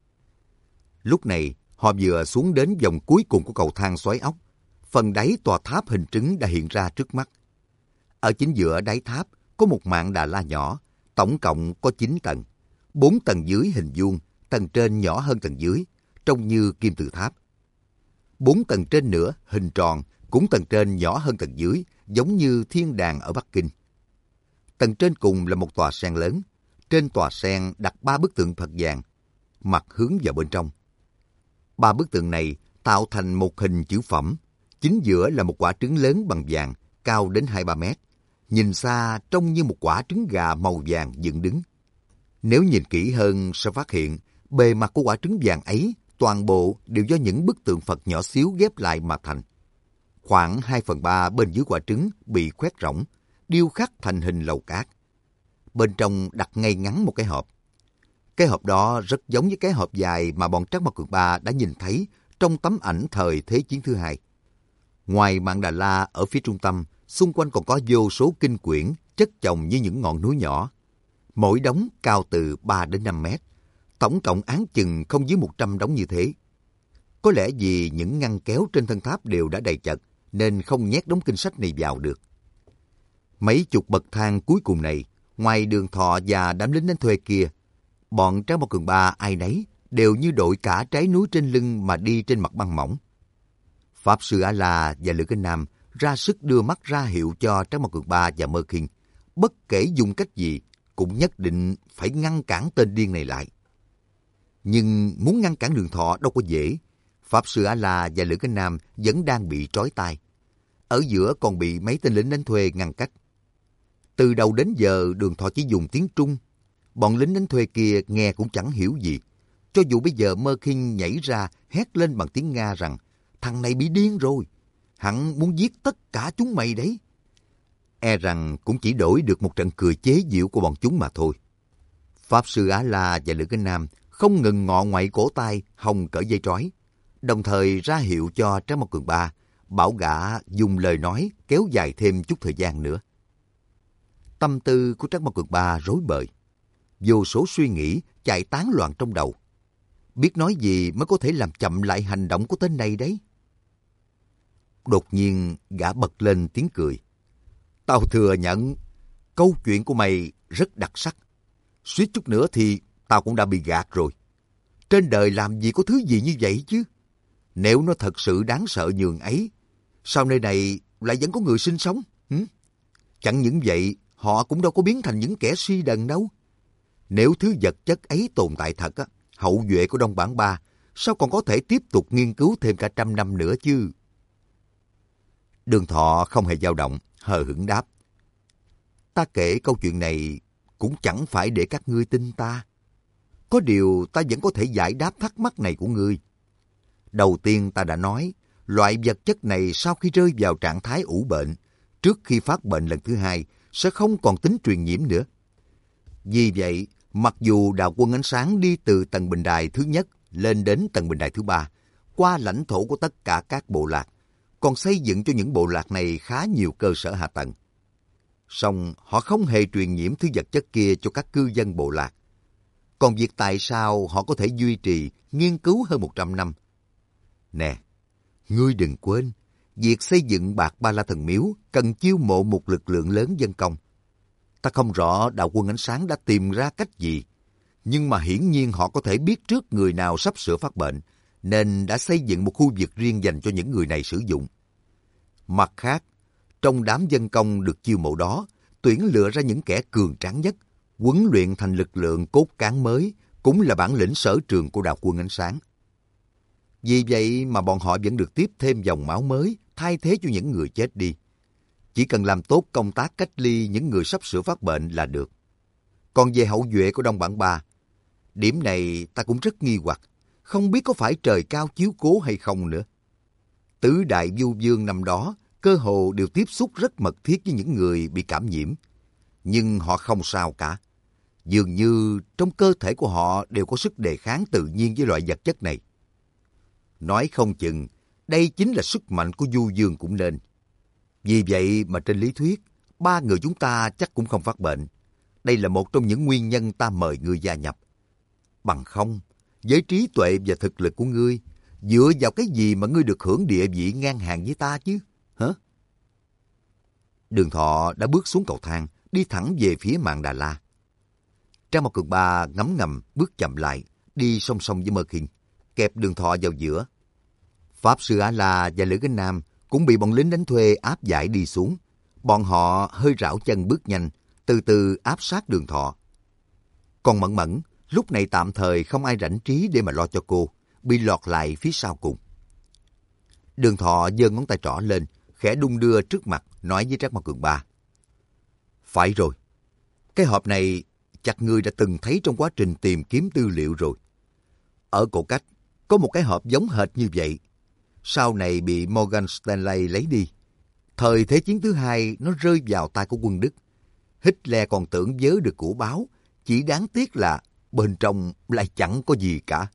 Lúc này, họ vừa xuống đến vòng cuối cùng của cầu thang xoáy ốc. Phần đáy tòa tháp hình trứng đã hiện ra trước mắt. Ở chính giữa đáy tháp có một mạn Đà La nhỏ, tổng cộng có 9 tầng. 4 tầng dưới hình vuông, tầng trên nhỏ hơn tầng dưới, trông như kim tự tháp. 4 tầng trên nữa hình tròn, cũng tầng trên nhỏ hơn tầng dưới, giống như thiên đàng ở Bắc Kinh. Tầng trên cùng là một tòa sen lớn. Trên tòa sen đặt 3 bức tượng Phật vàng, mặt hướng vào bên trong. 3 bức tượng này tạo thành một hình chữ phẩm. Chính giữa là một quả trứng lớn bằng vàng, cao đến 2-3 mét. Nhìn xa trông như một quả trứng gà màu vàng dựng đứng. Nếu nhìn kỹ hơn sẽ phát hiện bề mặt của quả trứng vàng ấy toàn bộ đều do những bức tượng Phật nhỏ xíu ghép lại mà thành. Khoảng 2/3 bên dưới quả trứng bị khoét rỗng, điêu khắc thành hình lầu cát. Bên trong đặt ngay ngắn một cái hộp. Cái hộp đó rất giống với cái hộp dài mà bọn Trác Mao Cường Ba đã nhìn thấy trong tấm ảnh thời Thế chiến thứ hai. Ngoài mạn Đà La ở phía trung tâm, xung quanh còn có vô số kinh quyển chất chồng như những ngọn núi nhỏ. Mỗi đống cao từ 3 đến 5 mét. Tổng cộng áng chừng không dưới 100 đống như thế. Có lẽ vì những ngăn kéo trên thân tháp đều đã đầy chật, nên không nhét đống kinh sách này vào được. Mấy chục bậc thang cuối cùng này, ngoài Đường Thọ và đám lính đánh thuê kia, bọn Trác Mao Cường Ba ai nấy đều như đội cả trái núi trên lưng mà đi trên mặt băng mỏng. Pháp Sư A-la và Lữ Kinh Nam ra sức đưa mắt ra hiệu cho Trác Mao Cường Ba và Mơ Khiên. Bất kể dùng cách gì, cũng nhất định phải ngăn cản tên điên này lại. Nhưng muốn ngăn cản Đường Thọ đâu có dễ. Pháp Sư A-la và Lữ Kinh Nam vẫn đang bị trói tay. Ở giữa còn bị mấy tên lính đánh thuê ngăn cách. Từ đầu đến giờ Đường Thọ chỉ dùng tiếng Trung. Bọn lính đánh thuê kia nghe cũng chẳng hiểu gì. Cho dù bây giờ Mơ Khiên nhảy ra hét lên bằng tiếng Nga rằng thằng này bị điên rồi. Hắn muốn giết tất cả chúng mày đấy. E rằng cũng chỉ đổi được một trận cười chế giễu của bọn chúng mà thôi. Pháp Sư A-la và Lữ Kinh Nam không ngừng ngọ ngoại cổ tay hòng cởi dây trói, đồng thời ra hiệu cho Trác Mao Cường Ba bảo gã dùng lời nói kéo dài thêm chút thời gian nữa. Tâm tư của Trác Mao Cường Ba rối bời, vô số suy nghĩ chạy tán loạn trong đầu. Biết nói gì mới có thể làm chậm lại hành động của tên này đấy. Đột nhiên gã bật lên tiếng cười. Tao thừa nhận, câu chuyện của mày rất đặc sắc. Suýt chút nữa thì tao cũng đã bị gạt rồi. Trên đời làm gì có thứ gì như vậy chứ? Nếu nó thật sự đáng sợ nhường ấy, sao nơi này lại vẫn có người sinh sống? Chẳng những vậy, họ cũng đâu có biến thành những kẻ si đần đâu. Nếu thứ vật chất ấy tồn tại thật, hậu duệ của Đông Bản Ba sao còn có thể tiếp tục nghiên cứu thêm cả 100 năm nữa chứ? Đường Thọ không hề dao động, hờ hững đáp. Ta kể câu chuyện này cũng chẳng phải để các ngươi tin ta. Có điều ta vẫn có thể giải đáp thắc mắc này của ngươi. Đầu tiên ta đã nói, loại vật chất này sau khi rơi vào trạng thái ủ bệnh, trước khi phát bệnh lần thứ hai, sẽ không còn tính truyền nhiễm nữa. Vì vậy, Mặc dù đạo quân ánh sáng đi từ tầng bình đài thứ nhất lên đến tầng bình đài thứ ba, qua lãnh thổ của tất cả các bộ lạc, còn xây dựng cho những bộ lạc này khá nhiều cơ sở hạ tầng. Song họ không hề truyền nhiễm thứ vật chất kia cho các cư dân bộ lạc. Còn việc tại sao họ có thể duy trì, nghiên cứu hơn 100 năm? Nè, ngươi đừng quên, việc xây dựng Bạc Ba La Thần Miếu cần chiêu mộ một lực lượng lớn dân công. Ta không rõ đạo quân ánh sáng đã tìm ra cách gì, nhưng mà hiển nhiên họ có thể biết trước người nào sắp sửa phát bệnh, nên đã xây dựng một khu vực riêng dành cho những người này sử dụng. Mặt khác, trong đám dân công được chiêu mộ đó, tuyển lựa ra những kẻ cường tráng nhất, huấn luyện thành lực lượng cốt cán mới, cũng là bản lĩnh sở trường của đạo quân ánh sáng. Vì vậy mà bọn họ vẫn được tiếp thêm dòng máu mới, thay thế cho những người chết đi. Chỉ cần làm tốt công tác cách ly những người sắp sửa phát bệnh là được. Còn về hậu duệ của Đông Bản Ba, điểm này ta cũng rất nghi hoặc, không biết có phải trời cao chiếu cố hay không nữa. Tứ đại vu vương năm đó cơ hồ đều tiếp xúc rất mật thiết với những người bị cảm nhiễm, nhưng họ không sao cả. Dường như trong cơ thể của họ đều có sức đề kháng tự nhiên với loại vật chất này. Nói không chừng, đây chính là sức mạnh của vu vương cũng nên. Vì vậy mà trên lý thuyết, ba người chúng ta chắc cũng không phát bệnh. Đây là một trong những nguyên nhân ta mời ngươi gia nhập. Bằng không, với trí tuệ và thực lực của ngươi, dựa vào cái gì mà ngươi được hưởng địa vị ngang hàng với ta chứ? Hả? Đường Thọ đã bước xuống cầu thang, đi thẳng về phía Mạn Đà La. Trang Mộc Cường Ba ngấm ngầm bước chậm lại, đi song song với Mơ Khiên, kẹp Đường Thọ vào giữa. Pháp Sư A-La và Lữ Cánh Nam cũng bị bọn lính đánh thuê áp giải đi xuống. Bọn họ hơi rảo chân bước nhanh, từ từ áp sát Đường Thọ. Còn Mẫn Mẫn, lúc này tạm thời không ai rảnh trí để mà lo cho cô, bị lọt lại phía sau cùng. Đường Thọ giơ ngón tay trỏ lên, khẽ đung đưa trước mặt, nói với Trác Mộc Cường Ba. Phải rồi, cái hộp này chắc ngươi đã từng thấy trong quá trình tìm kiếm tư liệu rồi. Ở cổ cách, có một cái hộp giống hệt như vậy. Sau này bị Morgan Stanley lấy đi. Thời Thế chiến thứ hai nó rơi vào tay của quân Đức. Hitler còn tưởng vớ được của báo, chỉ đáng tiếc là bên trong lại chẳng có gì cả.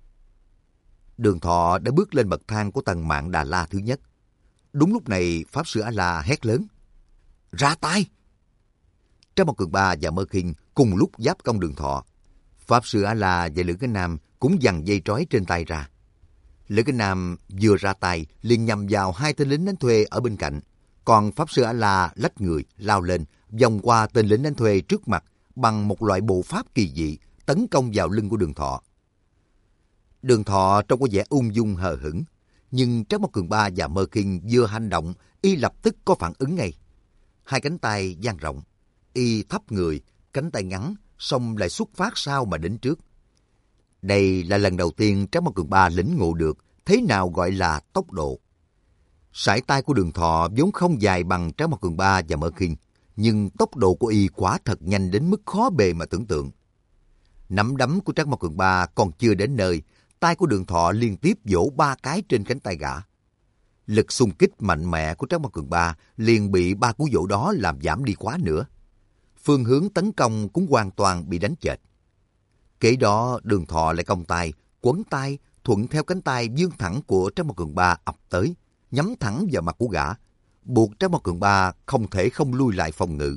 Đường Thọ đã bước lên bậc thang của tầng Mạn Đà La thứ nhất. Đúng lúc này, Pháp Sư A-La hét lớn. Ra tay! Trác Mộc Cường Ba và Mơ Khiên cùng lúc giáp công Đường Thọ. Pháp Sư A-La và Lữ Cánh Nam cũng giằng dây trói trên tay ra. Lữ Cánh Nam vừa ra tay liền nhằm vào hai tên lính đánh thuê ở bên cạnh. Còn Pháp Sư A-La lách người, lao lên, vòng qua tên lính đánh thuê trước mặt bằng một loại bộ pháp kỳ dị, tấn công vào lưng của Đường Thọ. Đường Thọ trông có vẻ ung dung hờ hững, nhưng Trác Mộc Cường Ba và Mơ Khiên vừa hành động, y lập tức có phản ứng ngay. Hai cánh tay dang rộng, y thấp người, cánh tay ngắn, song lại xuất phát sau mà đến trước. Đây là lần đầu tiên Trác Mộc Cường Ba lĩnh ngộ được thế nào gọi là tốc độ. Sải tay của Đường Thọ vốn không dài bằng Trác Mộc Cường Ba và Mơ Khiên, nhưng tốc độ của y quả thật nhanh đến mức khó bề mà tưởng tượng. Nắm đấm của Trác Mộc Cường Ba còn chưa đến nơi, tay của Đường Thọ liên tiếp vỗ 3 cái trên cánh tay gã. Lực xung kích mạnh mẽ của Trác Mộc Cường Ba liền bị 3 cú vỗ đó làm giảm đi quá nữa. Phương hướng tấn công cũng hoàn toàn bị đánh chệch. Kế đó Đường Thọ lại cong tay, quấn tay, thuận theo cánh tay vươn thẳng của Trác Mộc Cường Ba ập tới, nhắm thẳng vào mặt của gã, buộc Trác Mộc Cường Ba không thể không lui lại phòng ngự.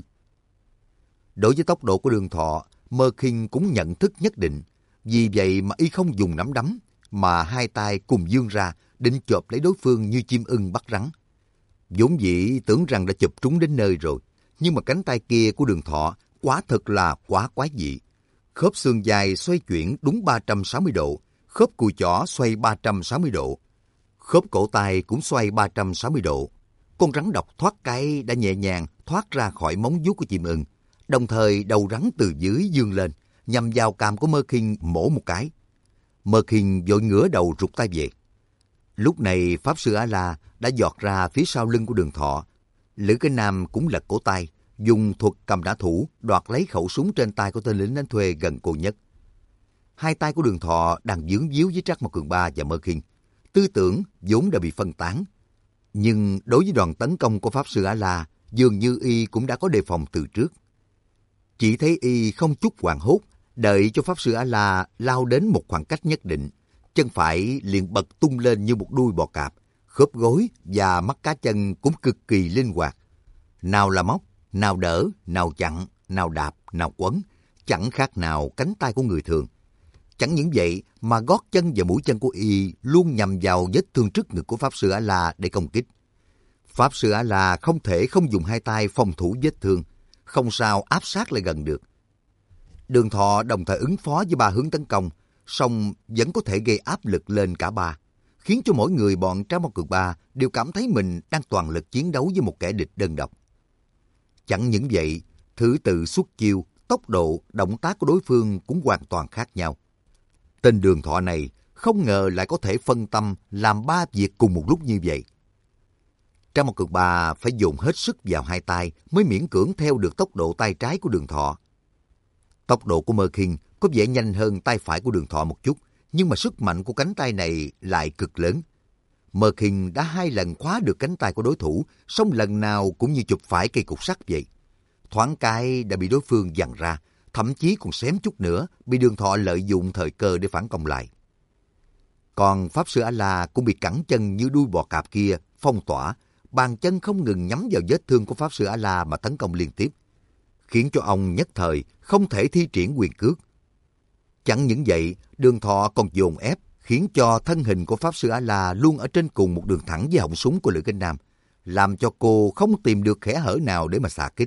Đối với tốc độ của Đường Thọ, Mơ Khiên cũng nhận thức nhất định, vì vậy mà y không dùng nắm đấm, mà hai tay cùng vươn ra, định chộp lấy đối phương như chim ưng bắt rắn. Vốn dĩ tưởng rằng đã chụp trúng đến nơi rồi, nhưng mà cánh tay kia của Đường Thọ quả thật là quá quái dị. Khớp xương dài xoay chuyển đúng 360 độ, khớp cùi chỏ xoay 360 độ, khớp cổ tay cũng xoay 360 độ. Con rắn độc thoát cái đã nhẹ nhàng thoát ra khỏi móng vuốt của chim ưng, đồng thời đầu rắn từ dưới vươn lên, nhằm vào cằm của Mơ Khiên mổ một cái. Mơ Khiên vội ngửa đầu rụt tay về. Lúc này Pháp Sư A-La đã giọt ra phía sau lưng của Đường Thọ. Lữ Cánh Nam cũng lật cổ tay, dùng thuật cầm đả thủ đoạt lấy khẩu súng trên tay của tên lính đánh thuê gần cô nhất. Hai tay của Đường Thọ đang vướng víu với Trác Mộc Cường Ba và Mơ Khiên. Tư tưởng vốn đã bị phân tán, nhưng đối với đoàn tấn công của Pháp Sư A-La, dường như y cũng đã có đề phòng từ trước. Chỉ thấy y không chút hoảng hốt, Đợi cho Pháp Sư A-la lao đến một khoảng cách nhất định, chân phải liền bật tung lên như một đuôi bò cạp, khớp gối và mắt cá chân cũng cực kỳ linh hoạt. Nào là móc, nào đỡ, nào chặn, nào đạp, nào quấn, chẳng khác nào cánh tay của người thường. Chẳng những vậy mà gót chân và mũi chân của y luôn nhằm vào vết thương trước ngực của Pháp Sư A-la để công kích. Pháp Sư A-la không thể không dùng hai tay phòng thủ vết thương, không sao áp sát lại gần được. Đường Thọ đồng thời ứng phó với ba hướng tấn công, song vẫn có thể gây áp lực lên cả ba, khiến cho mỗi người bọn Trác Mao Cường Ba đều cảm thấy mình đang toàn lực chiến đấu với một kẻ địch đơn độc. Chẳng những vậy, thứ tự xuất chiêu, tốc độ, động tác của đối phương cũng hoàn toàn khác nhau. Tên Đường Thọ này không ngờ lại có thể phân tâm làm ba việc cùng một lúc như vậy. Trác Mao Cường Ba phải dồn hết sức vào hai tay mới miễn cưỡng theo được tốc độ tay trái của Đường Thọ. Tốc độ của Mơ Khiên có vẻ nhanh hơn tay phải của Đường Thọ một chút, nhưng mà sức mạnh của cánh tay này lại cực lớn. Mơ Khiên đã 2 lần khóa được cánh tay của đối thủ, song lần nào cũng như chụp phải cây cục sắt vậy. Thoáng cái đã bị đối phương giằng ra, thậm chí còn xém chút nữa bị Đường Thọ lợi dụng thời cơ để phản công lại. Còn Pháp Sư A-la cũng bị cẳng chân như đuôi bò cạp kia phong tỏa, bàn chân không ngừng nhắm vào vết thương của Pháp Sư A-la mà tấn công liên tiếp, khiến cho ông nhất thời không thể thi triển quyền cước. Chẳng những vậy, Đường Thọ còn dồn ép, khiến cho thân hình của Pháp Sư A-la luôn ở trên cùng một đường thẳng với họng súng của Lữ Kinh Nam, làm cho cô không tìm được kẽ hở nào để mà xạ kích.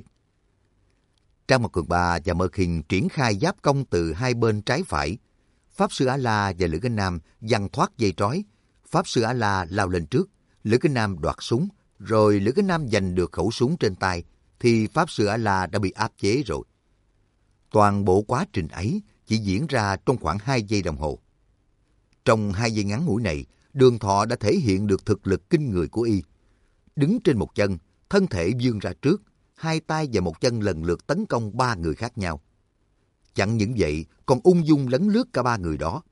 Trác Mao Cường Ba và Mơ Khiên triển khai giáp công từ hai bên trái phải. Pháp Sư A-la và Lữ Kinh Nam giằng thoát dây trói. Pháp Sư A-la lao lên trước, Lữ Kinh Nam đoạt súng, rồi Lữ Kinh Nam giành được khẩu súng trên tay, thì Pháp Sư A-la đã bị áp chế rồi. Toàn bộ quá trình ấy chỉ diễn ra trong khoảng 2 giây đồng hồ. Trong 2 giây ngắn ngủi này, Đường Thọ đã thể hiện được thực lực kinh người của y. Đứng trên một chân, thân thể vươn ra trước, hai tay và một chân lần lượt tấn công 3 người khác nhau. Chẳng những vậy, còn ung dung lấn lướt cả 3 người đó.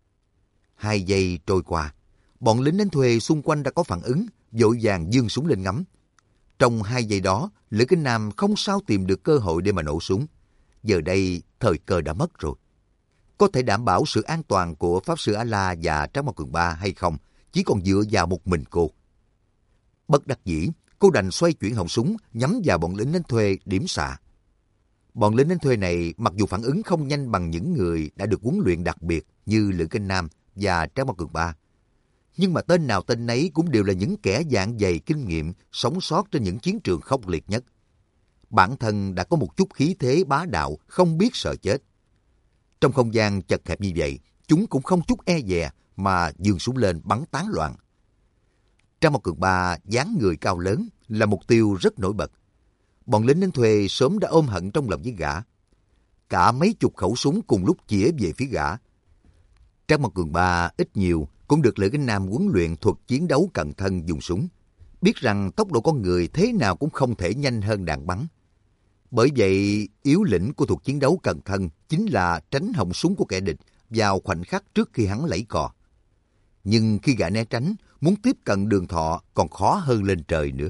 2 giây trôi qua, bọn lính đánh thuê xung quanh đã có phản ứng, vội vàng giương súng lên ngắm. Trong 2 giây đó, Lữ Kinh Nam không sao tìm được cơ hội để mà nổ súng. Giờ đây, thời cơ đã mất rồi. Có thể đảm bảo sự an toàn của Pháp Sư A-la và Trác Mao Cường Ba hay không, chỉ còn dựa vào một mình cô. Bất đắc dĩ, cô đành xoay chuyển họng súng nhắm vào bọn lính đánh thuê điểm xạ. Bọn lính đánh thuê này mặc dù phản ứng không nhanh bằng những người đã được huấn luyện đặc biệt như Lữ Kinh Nam và Trác Mao Cường Ba, nhưng mà tên nào tên nấy cũng đều là những kẻ dạng dày kinh nghiệm sống sót trên những chiến trường khốc liệt nhất. Bản thân đã có một chút khí thế bá đạo, không biết sợ chết. Trong không gian chật hẹp như vậy, chúng cũng không chút e dè mà giương súng lên bắn tán loạn. Trác Mao Cường Ba dáng người cao lớn là mục tiêu rất nổi bật. Bọn lính đánh thuê sớm đã ôm hận trong lòng với gã. Cả mấy chục khẩu súng cùng lúc chĩa về phía gã. Trác Mao Cường Ba ít nhiều cũng được Lữ Kinh Nam huấn luyện thuật chiến đấu cận thân dùng súng, biết rằng tốc độ con người thế nào cũng không thể nhanh hơn đạn bắn. Bởi vậy, yếu lĩnh của thuật chiến đấu cận thân chính là tránh họng súng của kẻ địch vào khoảnh khắc trước khi hắn lẫy cò. Nhưng khi gã né tránh, muốn tiếp cận Đường Thọ còn khó hơn lên trời nữa.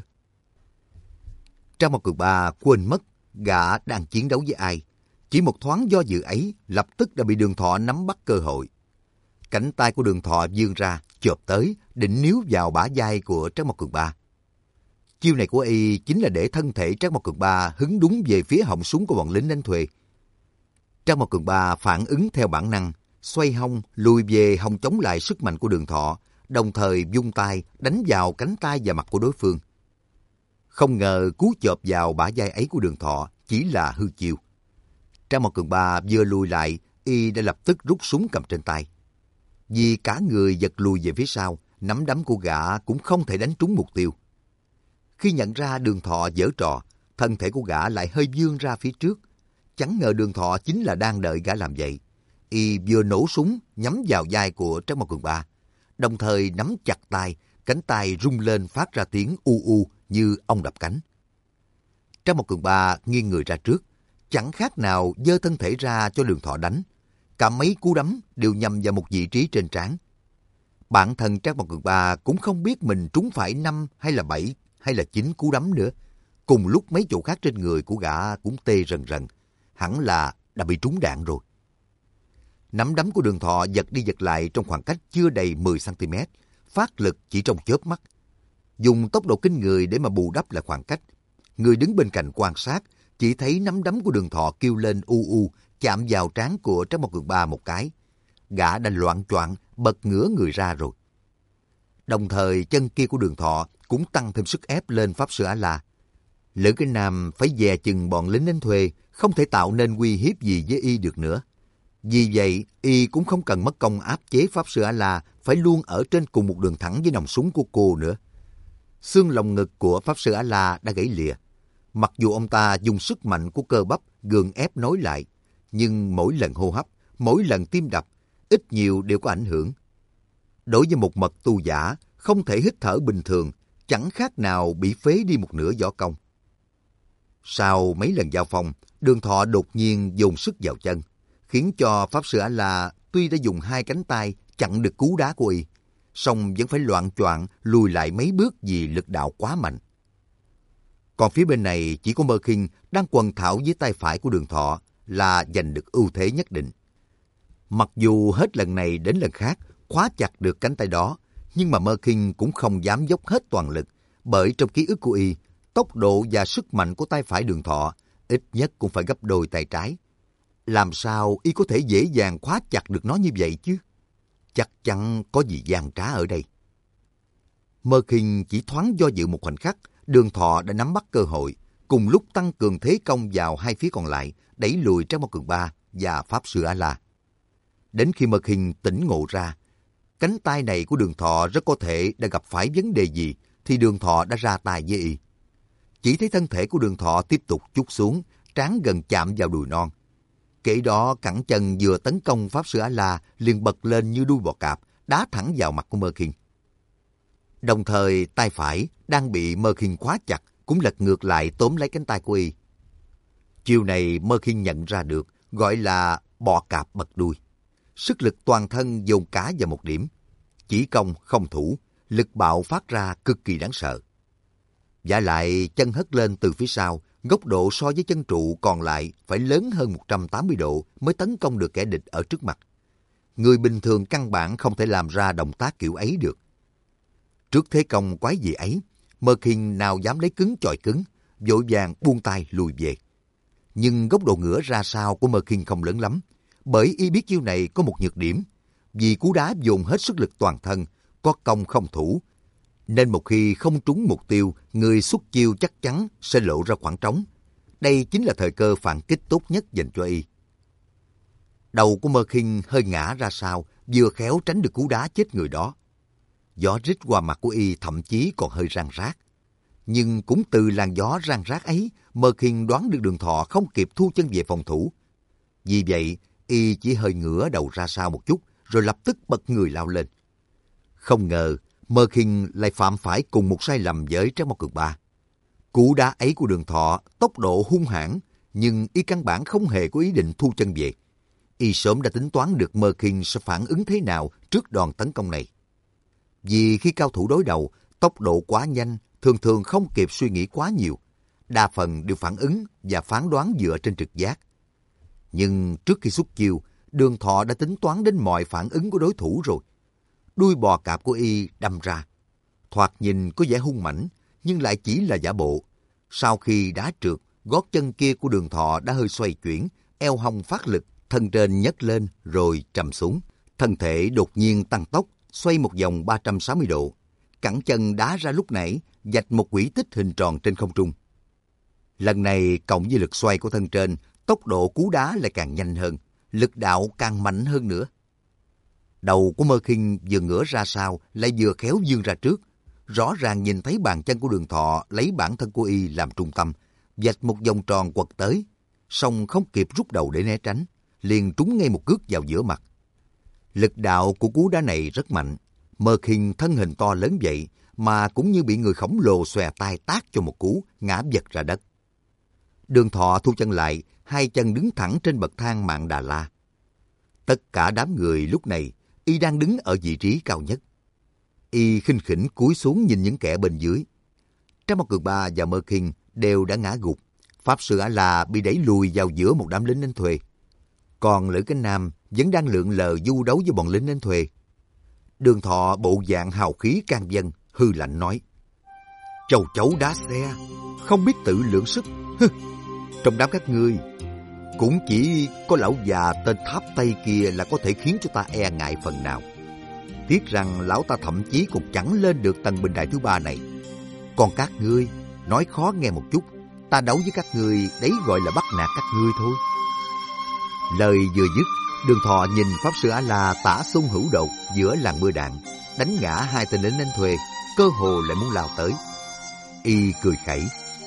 Trác Mao Cường Ba quên mất gã đang chiến đấu với ai. Chỉ một thoáng do dự ấy, lập tức đã bị Đường Thọ nắm bắt cơ hội. Cánh tay của Đường Thọ vươn ra, chộp tới, định níu vào bả vai của Trác Mao Cường Ba. Chiêu này của y chính là để thân thể Trác Mao Cường Ba hứng đúng về phía họng súng của bọn lính đánh thuê. Trác Mao Cường Ba phản ứng theo bản năng, xoay hông lùi về hòng chống lại sức mạnh của Đường Thọ, đồng thời vung tay đánh vào cánh tay và mặt của đối phương. Không ngờ cú chộp vào bả vai ấy của Đường Thọ chỉ là hư chiêu. Trác Mao Cường Ba vừa lùi lại, y đã lập tức rút súng cầm trên tay. Vì cả người giật lùi về phía sau, nắm đấm của gã cũng không thể đánh trúng mục tiêu. Khi nhận ra Đường Thọ giở trò, thân thể của gã lại hơi vươn ra phía trước. Chẳng ngờ Đường Thọ chính là đang đợi gã làm vậy. Y vừa nổ súng nhắm vào vai của Trác Mao Cường Ba, đồng thời nắm chặt tay, cánh tay rung lên phát ra tiếng u u như ong đập cánh. Trác Mao Cường Ba nghiêng người ra trước, chẳng khác nào giơ thân thể ra cho Đường Thọ đánh. Cả mấy cú đấm đều nhằm vào một vị trí trên trán. Bản thân Trác Mao Cường Ba cũng không biết mình trúng phải 5 hay là 7 hay là 9 cú đấm nữa. Cùng lúc mấy chỗ khác trên người của gã cũng tê rần rần, hẳn là đã bị trúng đạn rồi. Nắm đấm của Đường Thọ giật đi giật lại trong khoảng cách chưa đầy 10 cm, phát lực chỉ trong chớp mắt. Dùng tốc độ kinh người để mà bù đắp lại khoảng cách. Người đứng bên cạnh quan sát, chỉ thấy nắm đấm của Đường Thọ kêu lên u u, chạm vào trán của Trác Mộc Cường Ba một cái. Gã đã loạng choạng bật ngửa người ra rồi. Đồng thời chân kia của Đường Thọ cũng tăng thêm sức ép lên Pháp Sư A-la. Lữ Kinh Nam phải dè chừng bọn lính đánh thuê, không thể tạo nên uy hiếp gì với y được nữa. Vì vậy, y cũng không cần mất công áp chế Pháp Sư A-la phải luôn ở trên cùng một đường thẳng với nòng súng của cô nữa. Xương lồng ngực của Pháp Sư A-la đã gãy lìa. Mặc dù ông ta dùng sức mạnh của cơ bắp gượng ép nối lại, nhưng mỗi lần hô hấp, mỗi lần tim đập, ít nhiều đều có ảnh hưởng. Đối với một mật tu giả, không thể hít thở bình thường, chẳng khác nào bị phế đi một nửa võ công. Sau mấy lần giao phong, Đường Thọ đột nhiên dồn sức vào chân, khiến cho Pháp Sư A-la tuy đã dùng hai cánh tay chặn được cú đá của y, song vẫn phải loạng choạng lùi lại mấy bước vì lực đạo quá mạnh. Còn phía bên này chỉ có Mơ Khinh đang quần thảo với tay phải của Đường Thọ là giành được ưu thế nhất định. Mặc dù hết lần này đến lần khác khóa chặt được cánh tay đó, nhưng mà Mơ Khinh cũng không dám dốc hết toàn lực, bởi trong ký ức của y, tốc độ và sức mạnh của tay phải Đường Thọ ít nhất cũng phải gấp đôi tay trái. Làm sao y có thể dễ dàng khóa chặt được nó như vậy chứ? Chắc chắn có gì gian trá ở đây. Mơ Khinh chỉ thoáng do dự một khoảnh khắc, Đường Thọ đã nắm bắt cơ hội, cùng lúc tăng cường thế công vào hai phía còn lại, đẩy lùi Trác Mộc Cường Ba và Pháp Sư A-la. Đến khi Mơ Khinh tỉnh ngộ ra, cánh tay này của Đường Thọ rất có thể đã gặp phải vấn đề gì, thì Đường Thọ đã ra tay với y. Chỉ thấy thân thể của Đường Thọ tiếp tục trút xuống, trán gần chạm vào đùi non. Kể đó cẳng chân vừa tấn công Pháp Sư A-la liền bật lên như đuôi bò cạp, đá thẳng vào mặt của Mơ Khinh. Đồng thời tay phải đang bị Mơ Khinh khóa chặt cũng lật ngược lại tóm lấy cánh tay của y. Chiêu này Mơ Khinh nhận ra được, gọi là bò cạp bật đuôi. Sức lực toàn thân dồn cả vào một điểm. Chỉ công không thủ, lực bạo phát ra cực kỳ đáng sợ. Vả lại chân hất lên từ phía sau, góc độ so với chân trụ còn lại phải lớn hơn 180 độ mới tấn công được kẻ địch ở trước mặt. Người bình thường căn bản không thể làm ra động tác kiểu ấy được. Trước thế công quái dị ấy, Mơ Khinh nào dám lấy cứng chọi cứng, vội vàng buông tay lùi về. Nhưng góc độ ngửa ra sau của Mơ Khinh không lớn lắm, bởi y biết chiêu này có một nhược điểm. Vì cú đá dồn hết sức lực toàn thân, có công không thủ, nên một khi không trúng mục tiêu, người xuất chiêu chắc chắn sẽ lộ ra khoảng trống. Đây chính là thời cơ phản kích tốt nhất dành cho y. Đầu của Mơ Khinh hơi ngã ra sau, vừa khéo tránh được cú đá chết người đó. Gió rít qua mặt của y thậm chí còn hơi rang rác. Nhưng cũng từ làn gió rang rác ấy, Mơ Khinh đoán được Đường Thọ không kịp thu chân về phòng thủ. Vì vậy, y chỉ hơi ngửa đầu ra sau một chút, rồi lập tức bật người lao lên. Không ngờ, Mơ Khinh lại phạm phải cùng một sai lầm với Trác Mộc Cường Ba. Cú đá ấy của Đường Thọ tốc độ hung hãn, nhưng y căn bản không hề có ý định thu chân về. Y sớm đã tính toán được Mơ Khinh sẽ phản ứng thế nào trước đòn tấn công này. Vì khi cao thủ đối đầu, tốc độ quá nhanh, thường thường không kịp suy nghĩ quá nhiều. Đa phần đều phản ứng và phán đoán dựa trên trực giác. Nhưng trước khi xuất chiêu, Đường Thọ đã tính toán đến mọi phản ứng của đối thủ rồi. Đuôi bò cạp của y đâm ra. Thoạt nhìn có vẻ hung mãnh, nhưng lại chỉ là giả bộ. Sau khi đá trượt, gót chân kia của Đường Thọ đã hơi xoay chuyển, eo hông phát lực, thân trên nhấc lên rồi trầm xuống. Thân thể đột nhiên tăng tốc, xoay một vòng 360 độ. Cẳng chân đá ra lúc nãy, vạch một quỹ tích hình tròn trên không trung. Lần này cộng với lực xoay của thân trên, tốc độ cú đá lại càng nhanh hơn, lực đạo càng mạnh hơn nữa. Đầu của Mơ Khinh vừa ngửa ra sau, lại vừa khéo vươn ra trước. Rõ ràng nhìn thấy bàn chân của Đường Thọ lấy bản thân của y làm trung tâm, vạch một vòng tròn quật tới, song không kịp rút đầu để né tránh, liền trúng ngay một cước vào giữa mặt. Lực đạo của cú đá này rất mạnh. Mơ Khinh thân hình to lớn vậy mà cũng như bị người khổng lồ xòe tay tát cho một cú, ngã vật ra đất. Đường Thọ thu chân lại, hai chân đứng thẳng trên bậc thang Mạn Đà La. Tất cả đám người lúc này, y đang đứng ở vị trí cao nhất. Y khinh khỉnh cúi xuống nhìn những kẻ bên dưới. Trác Mộc Cường Ba và Mơ Khinh đều đã ngã gục. Pháp Sư A-la bị đẩy lùi vào giữa một đám lính đánh thuê. Còn Lữ Cánh Nam vẫn đang lượn lờ du đấu với bọn lính đến thuê. Đường Thọ bộ dạng hào khí can dân, hư lạnh nói: Châu chấu đá xe, không biết tự lượng sức. Trong đám các ngươi, cũng chỉ có lão già tên Tháp Tây kia là có thể khiến cho ta e ngại phần nào. Tiếc rằng lão ta thậm chí còn chẳng lên được tầng bình đại thứ 3 này. Còn các ngươi, nói khó nghe một chút, ta đấu với các ngươi, đấy gọi là bắt nạt các ngươi thôi. Lời vừa dứt, Đường Thọ nhìn Pháp Sư A-la tả xung hữu đột giữa làn mưa đạn, đánh ngã 2 tên lính đánh thuê, cơ hồ lại muốn lao tới. Y cười khẩy: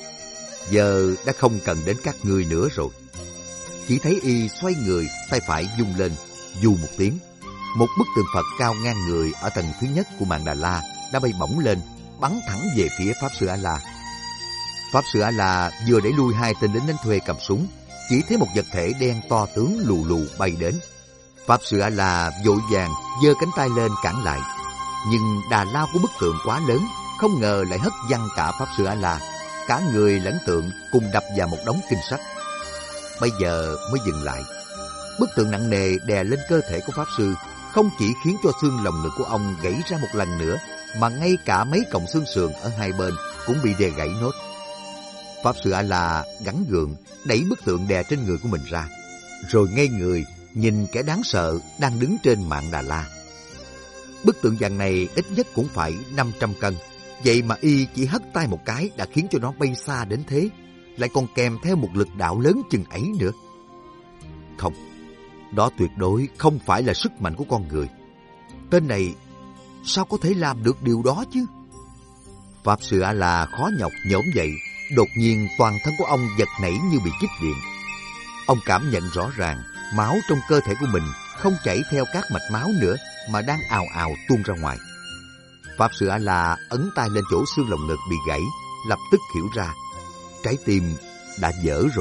Giờ đã không cần đến các ngươi nữa rồi. Chỉ thấy Y xoay người, tay phải vung lên, vù một tiếng. Một bức tượng Phật cao ngang người ở tầng thứ nhất của mạn Đà La đã bay bổng lên, bắn thẳng về phía Pháp Sư A-la. Pháp Sư A-la vừa đẩy lui 2 tên lính đánh thuê cầm súng, chỉ thấy một vật thể đen to tướng lù lù bay đến. Pháp Sư A-la vội vàng giơ cánh tay lên cản lại, nhưng đà lao của bức tượng quá lớn, không ngờ lại hất văng cả Pháp Sư A-la, cả người lẫn tượng cùng đập vào một đống kinh sách. Bây giờ mới dừng lại. Bức tượng nặng nề đè lên cơ thể của Pháp Sư, không chỉ khiến cho xương lồng ngực của ông gãy ra một lần nữa, mà ngay cả mấy cọng xương sườn ở hai bên cũng bị đè gãy nốt. Pháp Sư A-la gắng gượng đẩy bức tượng đè trên người của mình ra, rồi ngây người nhìn kẻ đáng sợ đang đứng trên mạn Đà La. Bức tượng vàng này ít nhất cũng phải 500 cân, vậy mà Y chỉ hất tay một cái đã khiến cho nó bay xa đến thế, lại còn kèm theo một lực đạo lớn chừng ấy nữa. Không, đó tuyệt đối không phải là sức mạnh của con người. Tên này sao có thể làm được điều đó chứ? Pháp Sư A-la khó nhọc nhổm dậy, đột nhiên toàn thân của ông giật nảy như bị chích điện. Ông cảm nhận rõ ràng máu trong cơ thể của mình không chảy theo các mạch máu nữa, mà đang ào ào tuôn ra ngoài. Pháp Sư A-la ấn tay lên chỗ xương lồng ngực bị gãy, lập tức hiểu ra trái tim đã vỡ rồi.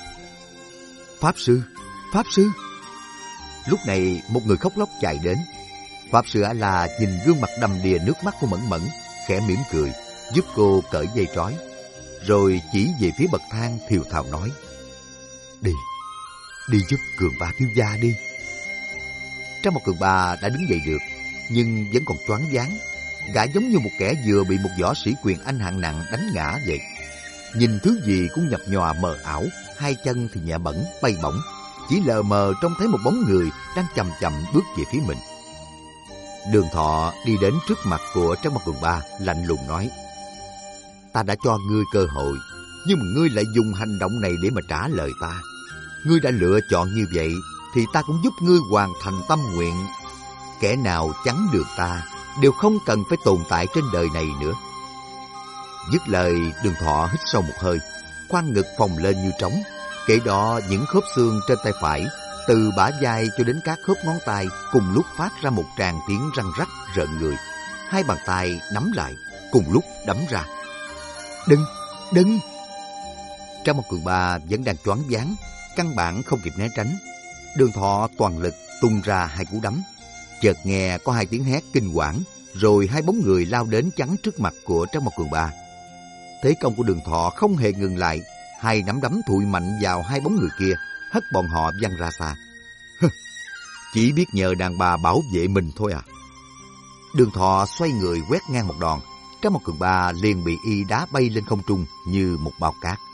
Pháp Sư! Pháp Sư! Lúc này một người khóc lóc chạy đến. Pháp Sư A-la nhìn gương mặt đầm đìa nước mắt của Mẫn Mẫn, khẽ mỉm cười, giúp cô cởi dây trói, rồi chỉ về phía bậc thang thều thào nói: Đi giúp Cường Ba thiếu gia đi. Trang Một Cường Ba đã đứng dậy được, nhưng vẫn còn choáng váng. Gã giống như một kẻ vừa bị một võ sĩ quyền Anh hạng nặng đánh ngã vậy. Nhìn thứ gì cũng nhập nhòa mờ ảo, hai chân thì nhẹ bẫng bay bổng, chỉ lờ mờ trông thấy một bóng người đang chậm chậm bước về phía mình. Đường Thọ đi đến trước mặt của Trang Một Cường Ba, lạnh lùng nói: Ta đã cho ngươi cơ hội, nhưng mà ngươi lại dùng hành động này để mà trả lời ta. Ngươi đã lựa chọn như vậy, thì ta cũng giúp ngươi hoàn thành tâm nguyện. Kẻ nào chắn được ta đều không cần phải tồn tại trên đời này nữa. Dứt lời, Đường Thọ hít sâu một hơi, khoang ngực phồng lên như trống. Kể đó những khớp xương trên tay phải, từ bả vai cho đến các khớp ngón tay, cùng lúc phát ra một tràng tiếng răng rắc rợn người. Hai bàn tay nắm lại, cùng lúc đấm ra. Đừng! Trang Một Cường Ba vẫn đang choáng váng, căn bản không kịp né tránh. Đường Thọ toàn lực tung ra 2 cú đấm. Chợt nghe có 2 tiếng hét kinh hoảng, rồi 2 bóng người lao đến chắn trước mặt của Trang Một Cường Ba. Thế công của Đường Thọ không hề ngừng lại, 2 nắm đấm thụi mạnh vào 2 bóng người kia, hất bọn họ văng ra xa. Chỉ biết nhờ đàn bà bảo vệ mình thôi à? Đường Thọ xoay người quét ngang một đòn, Trang Một Cường Ba liền bị Y đá bay lên không trung như một bao cát.